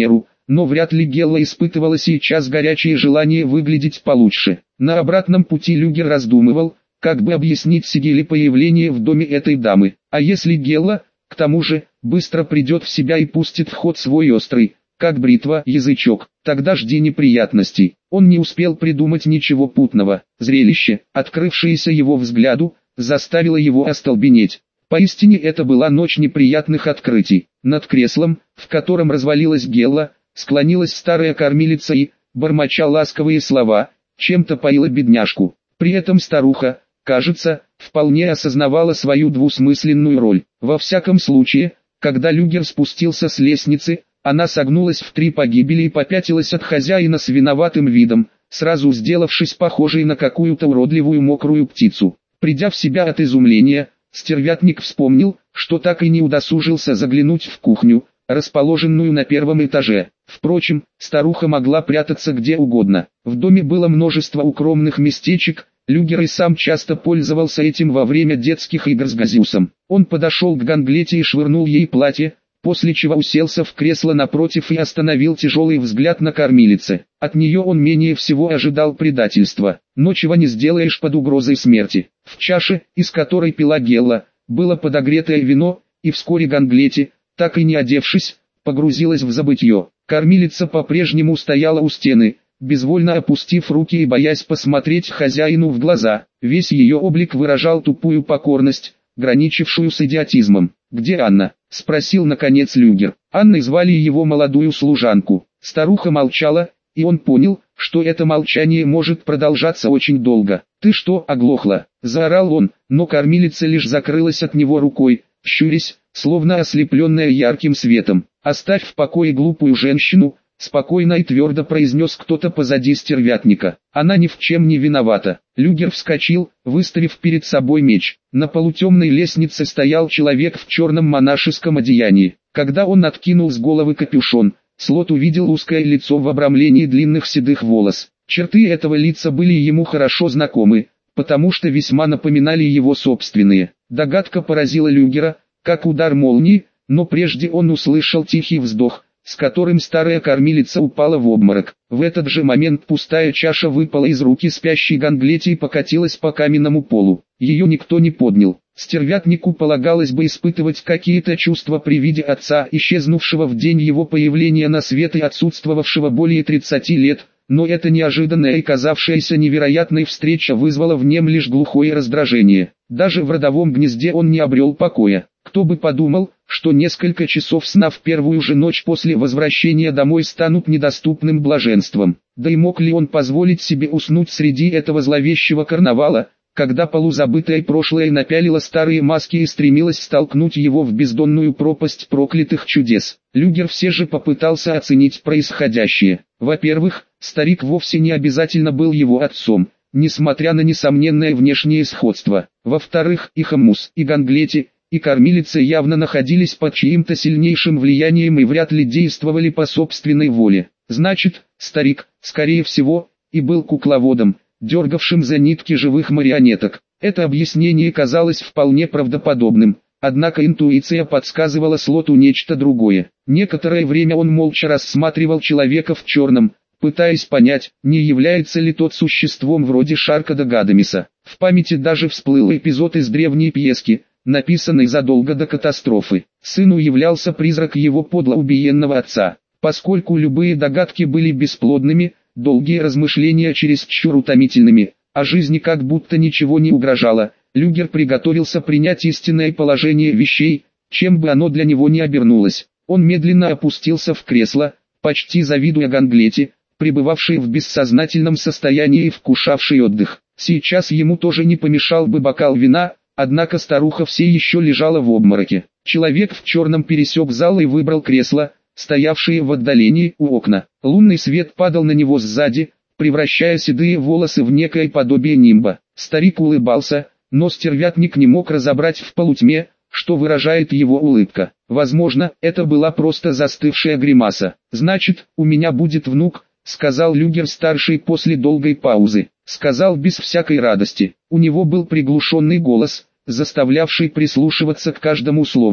но вряд ли Гелла испытывала сейчас горячее желание выглядеть получше. На обратном пути Люгер раздумывал, как бы объяснить Сигеле появление в доме этой дамы. А если Гелла, к тому же, быстро придет в себя и пустит в ход свой острый, как бритва, язычок, тогда жди неприятностей. Он не успел придумать ничего путного. Зрелище, открывшееся его взгляду, заставило его остолбенеть. Поистине это была ночь неприятных открытий. Над креслом, в котором развалилась Гелла, склонилась старая кормилица и, бормоча ласковые слова, чем-то поила бедняжку. При этом старуха, кажется, вполне осознавала свою двусмысленную роль. Во всяком случае, когда Люгер спустился с лестницы, она согнулась в 3 погибели и попятилась от хозяина с виноватым видом, сразу сделавшись похожей на какую-то уродливую мокрую птицу. Придя в себя от изумления, стервятник вспомнил, что так и не удосужился заглянуть в кухню, расположенную на 1-м этаже. Впрочем, старуха могла прятаться где угодно. В доме было множество укромных местечек, Люгер и сам часто пользовался этим во время детских игр с Газиусом. Он подошел к Ганглете и швырнул ей платье, после чего уселся в кресло напротив и остановил тяжелый взгляд на кормилице. От нее он менее всего ожидал предательства, но чего не сделаешь под угрозой смерти. В чаше, из которой пила Гелла, было подогретое вино, и вскоре Ганглете, так и не одевшись, погрузилась в забытье. Кормилица по-прежнему стояла у стены, безвольно опустив руки и боясь посмотреть хозяину в глаза. Весь ее облик выражал тупую покорность, граничившую с идиотизмом. «Где Анна?» — спросил наконец Люгер. Анной звали его молодую служанку. Старуха молчала, и он понял, что это молчание может продолжаться очень долго. «Ты что, оглохла?» — заорал он, но кормилица лишь закрылась от него рукой, щурясь, словно ослепленная ярким светом. «Оставь в покое глупую женщину», — спокойно и твердо произнес кто-то позади стервятника. «Она ни в чем не виновата». Люгер вскочил, выставив перед собой меч. На полутемной лестнице стоял человек в черном монашеском одеянии. Когда он откинул с головы капюшон, Слот увидел узкое лицо в обрамлении длинных седых волос. Черты этого лица были ему хорошо знакомы, потому что весьма напоминали его собственные. Догадка поразила Люгера, как удар молнии, но прежде он услышал тихий вздох, с которым старая кормилица упала в обморок. В этот же момент пустая чаша выпала из руки спящей Ганглете и покатилась по каменному полу. Ее никто не поднял. Стервятнику полагалось бы испытывать какие-то чувства при виде отца, исчезнувшего в день его появления на свет и отсутствовавшего более 30 лет, но эта неожиданная и казавшаяся невероятной встреча вызвала в нем лишь глухое раздражение. Даже в родовом гнезде он не обрел покоя. Кто бы подумал, что несколько часов сна в первую же ночь после возвращения домой станут недоступным блаженством. Да и мог ли он позволить себе уснуть среди этого зловещего карнавала, когда полузабытое прошлое напялило старые маски и стремилось столкнуть его в бездонную пропасть проклятых чудес. Люгер все же попытался оценить происходящее. Во-первых, старик вовсе не обязательно был его отцом, несмотря на несомненное внешнее сходство. Во-вторых, и Хаммус, и Ганглете, и кормилица явно находились под чьим-то сильнейшим влиянием и вряд ли действовали по собственной воле. Значит, старик, скорее всего, и был кукловодом, дергавшим за нитки живых марионеток. Это объяснение казалось вполне правдоподобным, однако интуиция подсказывала Слоту нечто другое. Некоторое время он молча рассматривал человека в черном, пытаясь понять, не является ли тот существом вроде Шаркада Гадамиса. В памяти даже всплыл эпизод из древней пьески, написанный задолго до катастрофы. Сыну являлся призрак его подло убиенного отца. Поскольку любые догадки были бесплодными, долгие размышления чересчур утомительными, а жизни как будто ничего не угрожало, Люгер приготовился принять истинное положение вещей, чем бы оно для него ни обернулось. Он медленно опустился в кресло, почти завидуя Ганглете, пребывавшей в бессознательном состоянии и вкушавшей отдых. Сейчас ему тоже не помешал бы бокал вина, однако старуха все еще лежала в обмороке. Человек в черном пересек зал и выбрал кресло, стоявшие в отдалении у окна. Лунный свет падал на него сзади, превращая седые волосы в некое подобие нимба. Старик улыбался, но стервятник не мог разобрать в полутьме, что выражает его улыбка. Возможно, это была просто застывшая гримаса. «Значит, у меня будет внук», — сказал Люгер-старший после долгой паузы. Сказал без всякой радости. У него был приглушенный голос, заставлявший прислушиваться к каждому слову.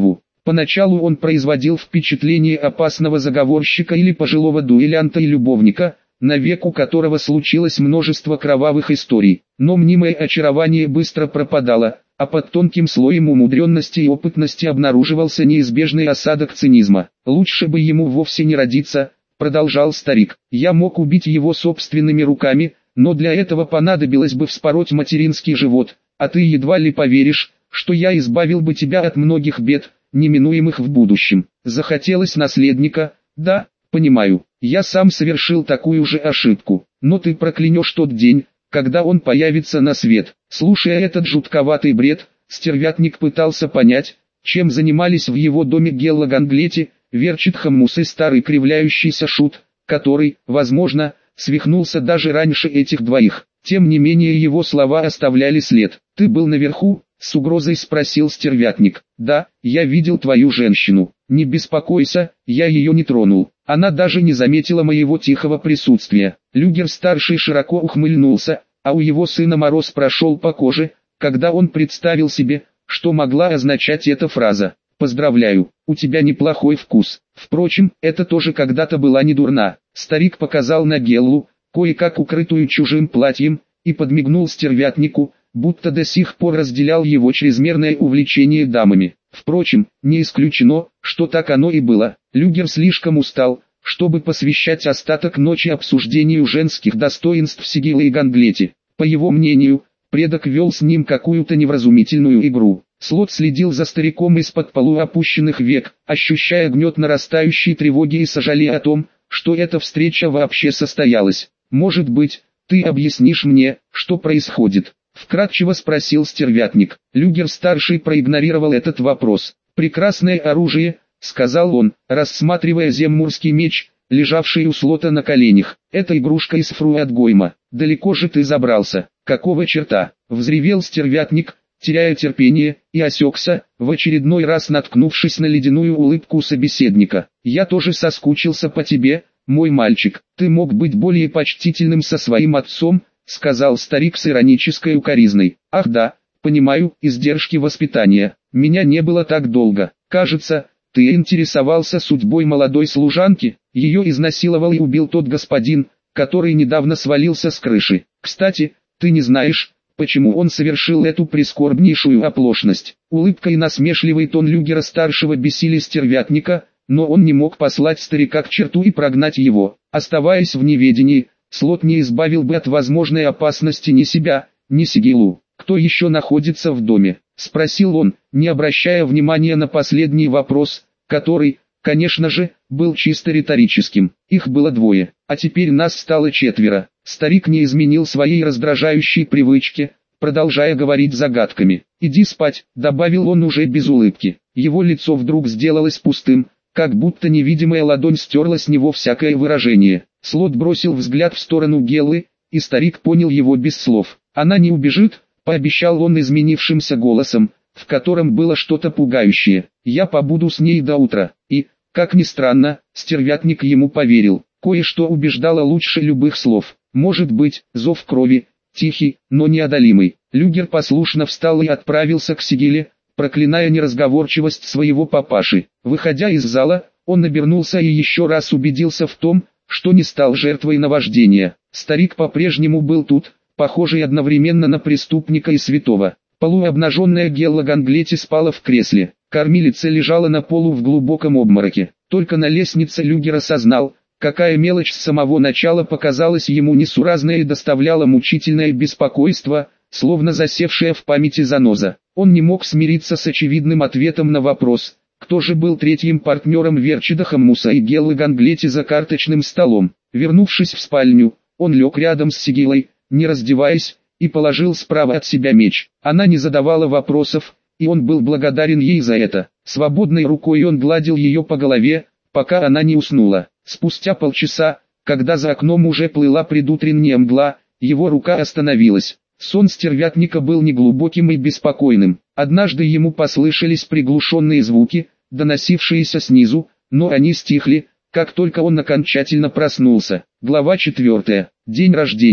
Поначалу он производил впечатление опасного заговорщика или пожилого дуэлянта и любовника, на век у которого случилось множество кровавых историй. Но мнимое очарование быстро пропадало, а под тонким слоем умудренности и опытности обнаруживался неизбежный осадок цинизма. «Лучше бы ему вовсе не родиться», — продолжал старик. «Я мог убить его собственными руками, но для этого понадобилось бы вспороть материнский живот, а ты едва ли поверишь, что я избавил бы тебя от многих бед, неминуемых в будущем. Захотелось наследника, да, понимаю, я сам совершил такую же ошибку, но ты проклянешь тот день, когда он появится на свет». Слушая этот жутковатый бред, стервятник пытался понять, чем занимались в его доме Гелла Ганглети, Верчит Хаммус и старый кривляющийся шут, который, возможно, свихнулся даже раньше этих двоих. Тем не менее его слова оставляли след. «Ты был наверху?» — с угрозой спросил стервятник. «Да, я видел твою женщину. Не беспокойся, я ее не тронул. Она даже не заметила моего тихого присутствия». Люгер-старший широко ухмыльнулся, а у его сына мороз прошел по коже, когда он представил себе, что могла означать эта фраза. «Поздравляю, у тебя неплохой вкус. Впрочем, это тоже когда-то была не дурна». Старик показал на Геллу, кое-как укрытую чужим платьем, и подмигнул стервятнику, будто до сих пор разделял его чрезмерное увлечение дамами. Впрочем, не исключено, что так оно и было. Люгер слишком устал, чтобы посвящать остаток ночи обсуждению женских достоинств Сигилы и Ганглети. По его мнению, предок вел с ним какую-то невразумительную игру. Слот следил за стариком из-под полуопущенных век, ощущая гнет нарастающей тревоги и сожалея о том, что эта встреча вообще состоялась. «Может быть, ты объяснишь мне, что происходит?» — вкратчиво спросил стервятник. Люгер-старший проигнорировал этот вопрос. «Прекрасное оружие», — сказал он, рассматривая земмурский меч, лежавший у Слота на коленях. «Это игрушка из Фруатгойма. Далеко же ты забрался? Какого черта?» — взревел стервятник, теряя терпение, и осекся, в очередной раз наткнувшись на ледяную улыбку собеседника. «Я тоже соскучился по тебе, мой мальчик. Ты мог быть более почтительным со своим отцом», — сказал старик с иронической укоризной. «Ах да, понимаю, издержки воспитания. Меня не было так долго. Кажется, ты интересовался судьбой молодой служанки. Ее изнасиловал и убил тот господин, который недавно свалился с крыши. Кстати, ты не знаешь, почему он совершил эту прискорбнейшую оплошность». Улыбка и насмешливый тон Люгера-старшего бесили стервятника, но он не мог послать старика к черту и прогнать его. Оставаясь в неведении, Слот не избавил бы от возможной опасности ни себя, ни Сигилу. «Кто еще находится в доме?» — спросил он, не обращая внимания на последний вопрос, который, конечно же, был чисто риторическим. Их было двое, а теперь нас стало четверо. Старик не изменил своей раздражающей привычки, продолжая говорить загадками. «Иди спать», — добавил он уже без улыбки. Его лицо вдруг сделалось пустым, как будто невидимая ладонь стерла с него всякое выражение. Слот бросил взгляд в сторону Геллы, и старик понял его без слов. «Она не убежит», — пообещал он изменившимся голосом, в котором было что-то пугающее. «Я побуду с ней до утра». И, как ни странно, стервятник ему поверил. Кое-что убеждало лучше любых слов. Может быть, зов крови, тихий, но неодолимый. Люгер послушно встал и отправился к Сигиле, проклиная неразговорчивость своего папаши. Выходя из зала, он обернулся и еще раз убедился в том, что не стал жертвой наваждения. Старик по-прежнему был тут, похожий одновременно на преступника и святого. Полуобнаженная Гелла Ганглети спала в кресле. Кормилица лежала на полу в глубоком обмороке. Только на лестнице Люгер осознал, какая мелочь с самого начала показалась ему несуразной и доставляла мучительное беспокойство, словно засевшая в памяти заноза. Он не мог смириться с очевидным ответом на вопрос, кто же был третьим партнером Верчида Хаммуса и Геллы Ганглети за карточным столом. Вернувшись в спальню, он лег рядом с Сигилой, не раздеваясь, и положил справа от себя меч. Она не задавала вопросов, и он был благодарен ей за это. Свободной рукой он гладил ее по голове, пока она не уснула. Спустя полчаса, когда за окном уже плыла предутренняя мгла, его рука остановилась. Сон стервятника был неглубоким и беспокойным. Однажды ему послышались приглушенные звуки, доносившиеся снизу, но они стихли, как только он окончательно проснулся. Глава 4. День рождения.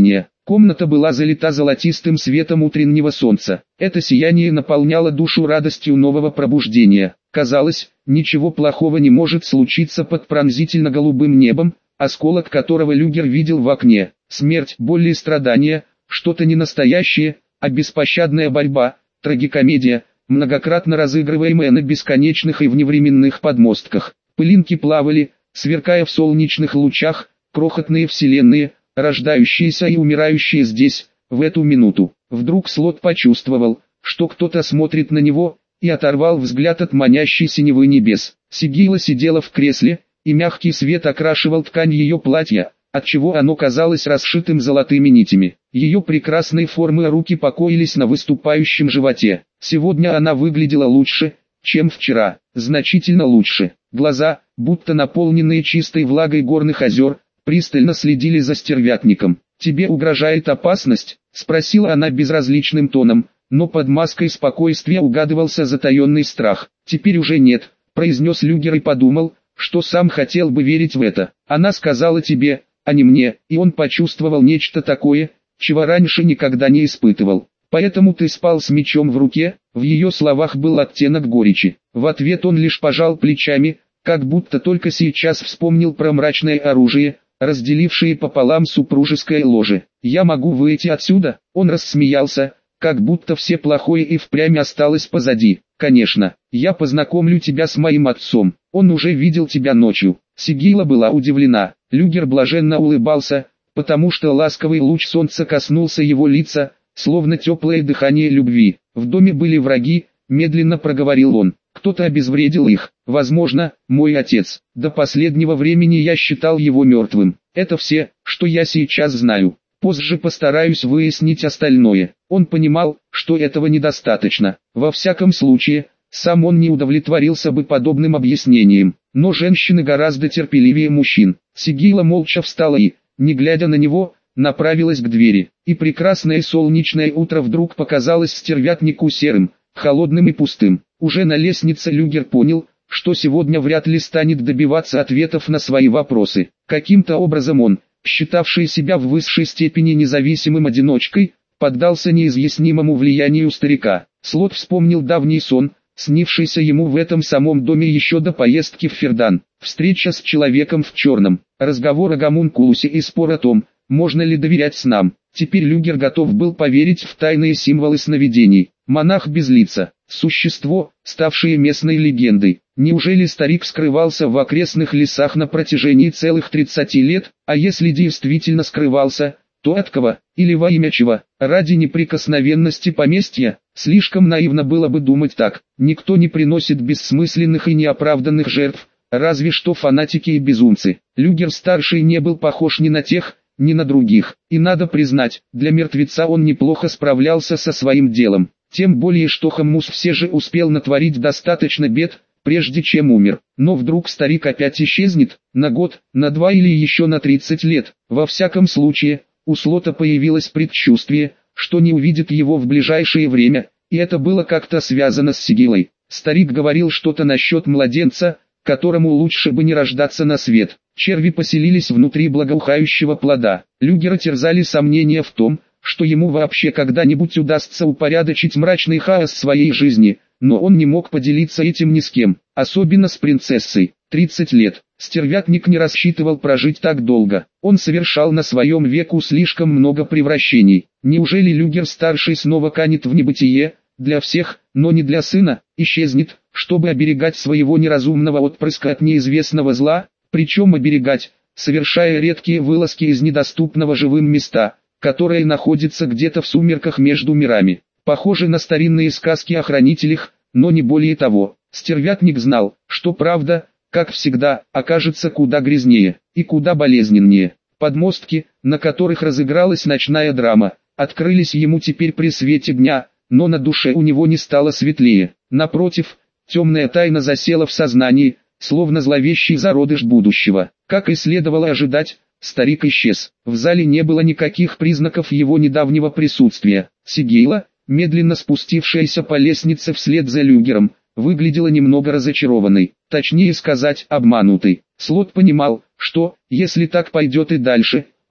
Комната была залита золотистым светом утреннего солнца. Это сияние наполняло душу радостью нового пробуждения. Казалось, ничего плохого не может случиться под пронзительно-голубым небом, осколок которого Люгер видел в окне. Смерть, боль и страдания, что-то не настоящее, а беспощадная борьба, трагикомедия, многократно разыгрываемая на бесконечных и вневременных подмостках. Пылинки плавали, сверкая в солнечных лучах, крохотные вселенные, рождающиеся и умирающие здесь, в эту минуту. Вдруг Слот почувствовал, что кто-то смотрит на него, и оторвал взгляд от манящей синевы небес. Сигейла сидела в кресле, и мягкий свет окрашивал ткань ее платья, отчего оно казалось расшитым золотыми нитями. Ее прекрасные формы руки покоились на выступающем животе. Сегодня она выглядела лучше, чем вчера, значительно лучше. Глаза, будто наполненные чистой влагой горных озер, пристально следили за стервятником. «Тебе угрожает опасность?» — спросила она безразличным тоном, но под маской спокойствия угадывался затаенный страх. «Теперь уже нет», — произнес Люгер и подумал, что сам хотел бы верить в это. «Она сказала тебе, а не мне», и он почувствовал нечто такое, чего раньше никогда не испытывал. «Поэтому ты спал с мечом в руке?» В ее словах был оттенок горечи. В ответ он лишь пожал плечами, как будто только сейчас вспомнил про мрачное оружие, разделившие пополам супружеское ложе. «Я могу выйти отсюда?» Он рассмеялся, как будто все плохое и впрямь осталось позади. «Конечно, я познакомлю тебя с моим отцом, он уже видел тебя ночью». Сигейла была удивлена. Люгер блаженно улыбался, потому что ласковый луч солнца коснулся его лица, словно теплое дыхание любви. «В доме были враги», медленно проговорил он. «Кто-то обезвредил их, возможно, мой отец. До последнего времени я считал его мертвым. Это все, что я сейчас знаю. Позже постараюсь выяснить остальное». Он понимал, что этого недостаточно. Во всяком случае, сам он не удовлетворился бы подобным объяснением. Но женщины гораздо терпеливее мужчин. Сигейла молча встала и, не глядя на него, направилась к двери. И прекрасное солнечное утро вдруг показалось стервятнику серым, холодным и пустым. Уже на лестнице Люгер понял, что сегодня вряд ли станет добиваться ответов на свои вопросы. Каким-то образом он, считавший себя в высшей степени независимым одиночкой, поддался неизъяснимому влиянию старика. Слот вспомнил давний сон, снившийся ему в этом самом доме еще до поездки в Фердан. Встреча с человеком в черном, разговор о гомункулусе и спор о том, можно ли доверять снам. Теперь Люгер готов был поверить в тайные символы сновидений. Монах без лица, существо, ставшее местной легендой. Неужели старик скрывался в окрестных лесах на протяжении целых 30 лет, а если действительно скрывался, то от кого, или во имя чего? Ради неприкосновенности поместья? Слишком наивно было бы думать так. Никто не приносит бессмысленных и неоправданных жертв, разве что фанатики и безумцы. Люгер-старший не был похож ни на тех, ни на других. И надо признать, для мертвеца он неплохо справлялся со своим делом. Тем более что Хаммус все же успел натворить достаточно бед, прежде чем умер. Но вдруг старик опять исчезнет, на год, на 2 или еще на 30 лет. Во всяком случае, у Слота появилось предчувствие, что не увидит его в ближайшее время, и это было как-то связано с Сигейлой. Старик говорил что-то насчет младенца, которому лучше бы не рождаться на свет. Черви поселились внутри благоухающего плода. Люгера терзали сомнения в том, что ему вообще когда-нибудь удастся упорядочить мрачный хаос своей жизни, но он не мог поделиться этим ни с кем, особенно с принцессой. 30 лет. Стервятник не рассчитывал прожить так долго. Он совершал на своем веку слишком много превращений. Неужели Люгер-старший снова канет в небытие, для всех, но не для сына, исчезнет, чтобы оберегать своего неразумного отпрыска от неизвестного зла, причем оберегать, совершая редкие вылазки из недоступного живым места, которое находится где-то в сумерках между мирами. Похоже на старинные сказки о хранителях, но не более того. Стервятник знал, что правда, как всегда, окажется куда грязнее и куда болезненнее. Подмостки, на которых разыгралась ночная драма, открылись ему теперь при свете дня, но на душе у него не стало светлее. Напротив, темная тайна засела в сознании, словно зловещий зародыш будущего. Как и следовало ожидать, старик исчез. В зале не было никаких признаков его недавнего присутствия. Сигейла, медленно спустившаяся по лестнице вслед за Люгером, выглядела немного разочарованной, точнее сказать, обманутой. Слот понимал, что, если так пойдет и дальше,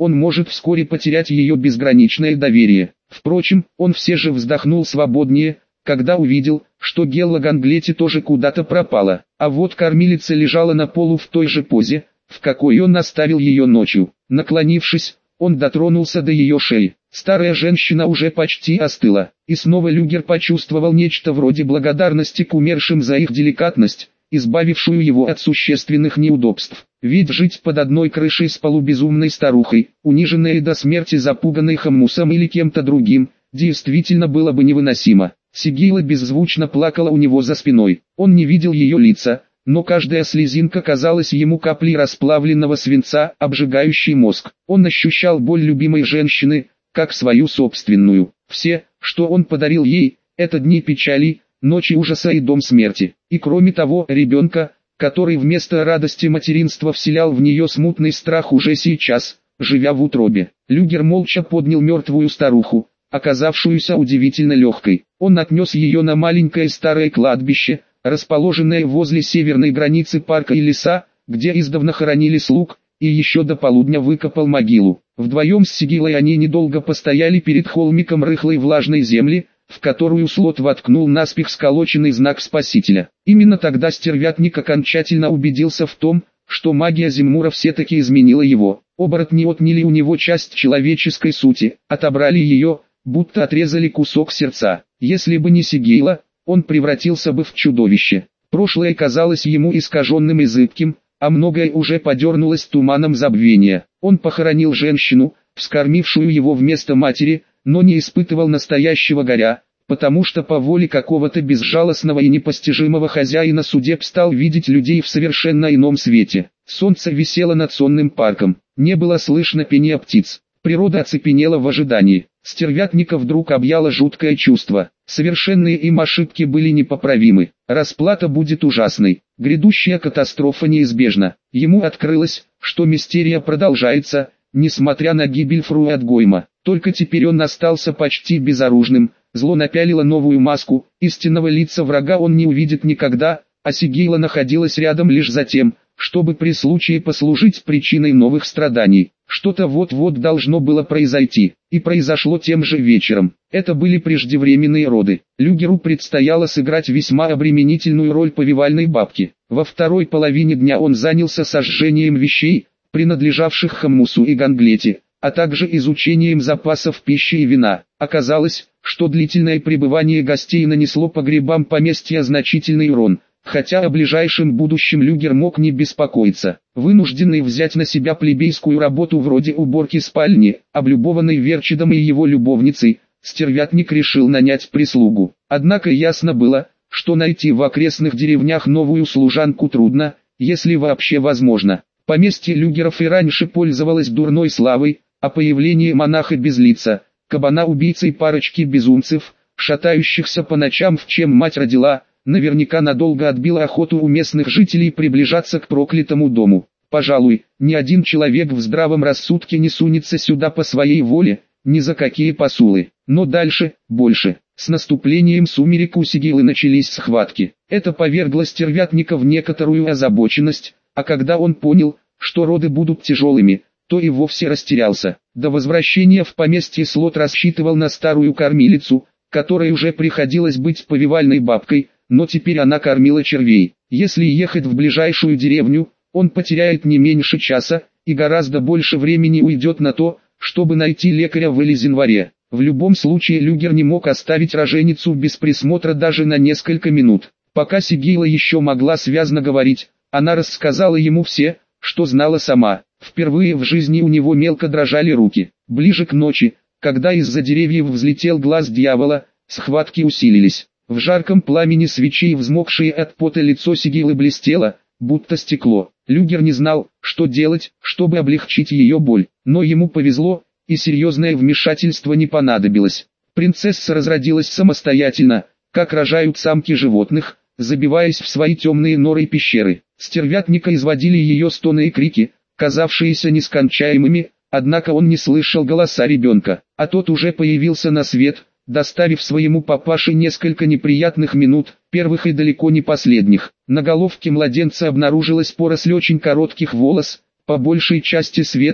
он может вскоре потерять ее безграничное доверие. Впрочем, он все же вздохнул свободнее, когда увидел, что Гелла Ганглети тоже куда-то пропала, а вот кормилица лежала на полу в той же позе, в какой он оставил ее ночью. Наклонившись, он дотронулся до ее шеи. Старая женщина уже почти остыла, и снова Люгер почувствовал нечто вроде благодарности к умершим за их деликатность, избавившую его от существенных неудобств. Ведь жить под одной крышей с полубезумной старухой, униженной до смерти запуганной Хаммусом или кем-то другим, действительно было бы невыносимо. Сигейла беззвучно плакала у него за спиной. Он не видел ее лица, но каждая слезинка казалась ему каплей расплавленного свинца, обжигающей мозг. Он ощущал боль любимой женщины, как свою собственную. Все, что он подарил ей, это дни печали, ночи ужаса и дом смерти. И кроме того, ребенка, который вместо радости материнства вселял в нее смутный страх уже сейчас, живя в утробе. Люгер молча поднял мертвую старуху, оказавшуюся удивительно легкой. Он отнес ее на маленькое старое кладбище, расположенное возле северной границы парка и леса, где издавна хоронили слуг, и еще до полудня выкопал могилу. Вдвоем с Сигейлой они недолго постояли перед холмиком рыхлой влажной земли, в которую Слот воткнул наспех сколоченный знак Спасителя. Именно тогда стервятник окончательно убедился в том, что магия Земмура все-таки изменила его. Оборотни отняли у него часть человеческой сути, отобрали ее, будто отрезали кусок сердца. Если бы не Сигейла, он превратился бы в чудовище. Прошлое казалось ему искаженным и зыбким, а многое уже подернулось туманом забвения. Он похоронил женщину, вскормившую его вместо матери, но не испытывал настоящего горя, потому что по воле какого-то безжалостного и непостижимого хозяина судеб стал видеть людей в совершенно ином свете. Солнце висело над сонным парком, не было слышно пения птиц. Природа оцепенела в ожидании. Стервятника вдруг объяло жуткое чувство. Совершенные им ошибки были непоправимы. Расплата будет ужасной. Грядущая катастрофа неизбежна. Ему открылось, что мистерия продолжается, несмотря на гибель Фруэдгойма. Только теперь он остался почти безоружным. Зло напялило новую маску. Истинного лица врага он не увидит никогда, а Сигейла находилась рядом лишь за тем, чтобы при случае послужить причиной новых страданий. Что-то вот-вот должно было произойти, и произошло тем же вечером. Это были преждевременные роды. Люгеру предстояло сыграть весьма обременительную роль повивальной бабки. Во второй половине дня он занялся сожжением вещей, принадлежавших Хаммусу и Ганглете, а также изучением запасов пищи и вина. Оказалось, что длительное пребывание гостей нанесло погребам поместья значительный урон. Хотя о ближайшем будущем Люгер мог не беспокоиться. Вынужденный взять на себя плебейскую работу вроде уборки спальни, облюбованной Верчидом и его любовницей, стервятник решил нанять прислугу. Однако ясно было, что найти в окрестных деревнях новую служанку трудно, если вообще возможно. Поместье Люгеров и раньше пользовалось дурной славой, а появление монаха без лица, кабана-убийцы и парочки безумцев, шатающихся по ночам в чем мать родила, наверняка надолго отбила охоту у местных жителей приближаться к проклятому дому. Пожалуй, ни один человек в здравом рассудке не сунется сюда по своей воле, ни за какие посулы. Но дальше, больше. С наступлением сумерек у Сигейлы начались схватки. Это повергло стервятника в некоторую озабоченность, а когда он понял, что роды будут тяжелыми, то и вовсе растерялся. До возвращения в поместье Слот рассчитывал на старую кормилицу, которой уже приходилось быть повивальной бабкой, но теперь она кормила червей. Если ехать в ближайшую деревню, он потеряет не меньше часа, и гораздо больше времени уйдет на то, чтобы найти лекаря в Элизенваре. В любом случае Люгер не мог оставить роженицу без присмотра даже на несколько минут. Пока Сигейла еще могла связно говорить, она рассказала ему все, что знала сама. Впервые в жизни у него мелко дрожали руки. Ближе к ночи, когда из-за деревьев взлетел глаз дьявола, схватки усилились. В жарком пламени свечей взмокшее от пота лицо Сигейлы блестело, будто стекло. Люгер не знал, что делать, чтобы облегчить ее боль, но ему повезло, и серьезное вмешательство не понадобилось. Принцесса разродилась самостоятельно, как рожают самки животных, забиваясь в свои темные норы и пещеры. Стервятника изводили ее стоны и крики, казавшиеся нескончаемыми, однако он не слышал голоса ребенка, а тот уже появился на свет, доставив своему папаше несколько неприятных минут, первых и далеко не последних. На головке младенца обнаружилась поросль очень коротких волос, по большей части светлых,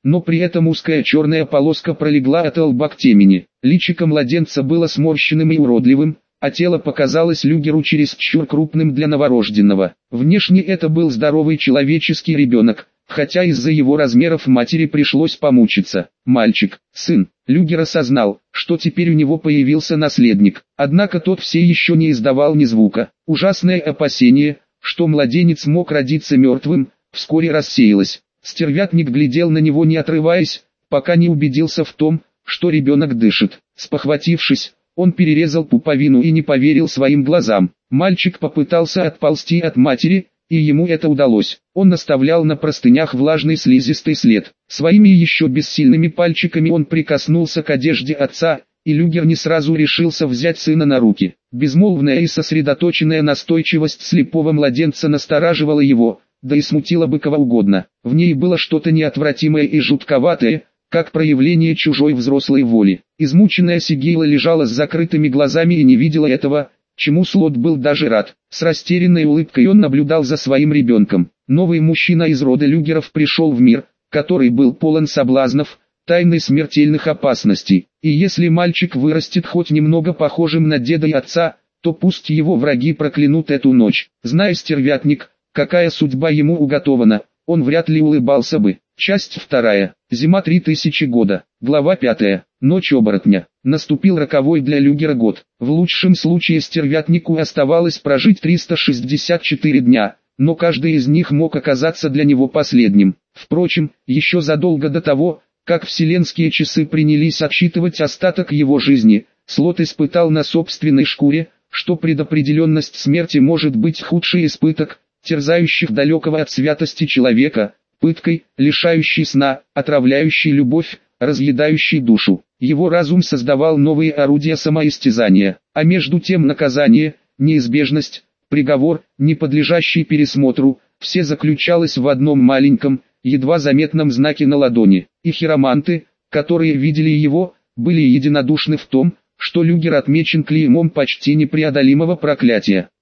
но при этом узкая черная полоска пролегла от лба к темени. Личико младенца было сморщенным и уродливым, а тело показалось Люгеру чересчур крупным для новорожденного. Внешне это был здоровый человеческий ребенок, хотя из-за его размеров матери пришлось помучиться. Мальчик, сын. Люгер осознал, что теперь у него появился наследник, однако тот все еще не издавал ни звука. Ужасное опасение, что младенец мог родиться мертвым, вскоре рассеялось. Стервятник глядел на него не отрываясь, пока не убедился в том, что ребенок дышит. Спохватившись, он перерезал пуповину и не поверил своим глазам. Мальчик попытался отползти от матери, и ему это удалось. Он оставлял на простынях влажный слизистый след. Своими еще бессильными пальчиками он прикоснулся к одежде отца, и Люгер не сразу решился взять сына на руки. Безмолвная и сосредоточенная настойчивость слепого младенца настораживала его, да и смутила бы кого угодно. В ней было что-то неотвратимое и жутковатое, как проявление чужой взрослой воли. Измученная Сигейла лежала с закрытыми глазами и не видела этого, чему Слот был даже рад. С растерянной улыбкой он наблюдал за своим ребенком. Новый мужчина из рода Люгеров пришел в мир, который был полон соблазнов, тайн и смертельных опасностей. И если мальчик вырастет хоть немного похожим на деда и отца, то пусть его враги проклянут эту ночь. Зная стервятник, какая судьба ему уготована, он вряд ли улыбался бы. Часть 2. Зима 3000 года. Глава 5. Ночь оборотня. Наступил роковой для Люгера год. В лучшем случае стервятнику оставалось прожить 364 дня, но каждый из них мог оказаться для него последним. Впрочем, еще задолго до того, как вселенские часы принялись отсчитывать остаток его жизни, Слот испытал на собственной шкуре, что предопределенность смерти может быть худший испыток, терзающих далекого от святости человека, пыткой, лишающей сна, отравляющей любовь, разъедающей душу. Его разум создавал новые орудия самоистязания, а между тем наказание, неизбежность, приговор, не подлежащий пересмотру, все заключалось в одном маленьком, едва заметном знаке на ладони. И хироманты, которые видели его, были единодушны в том, что Люгер отмечен клеймом почти непреодолимого проклятия.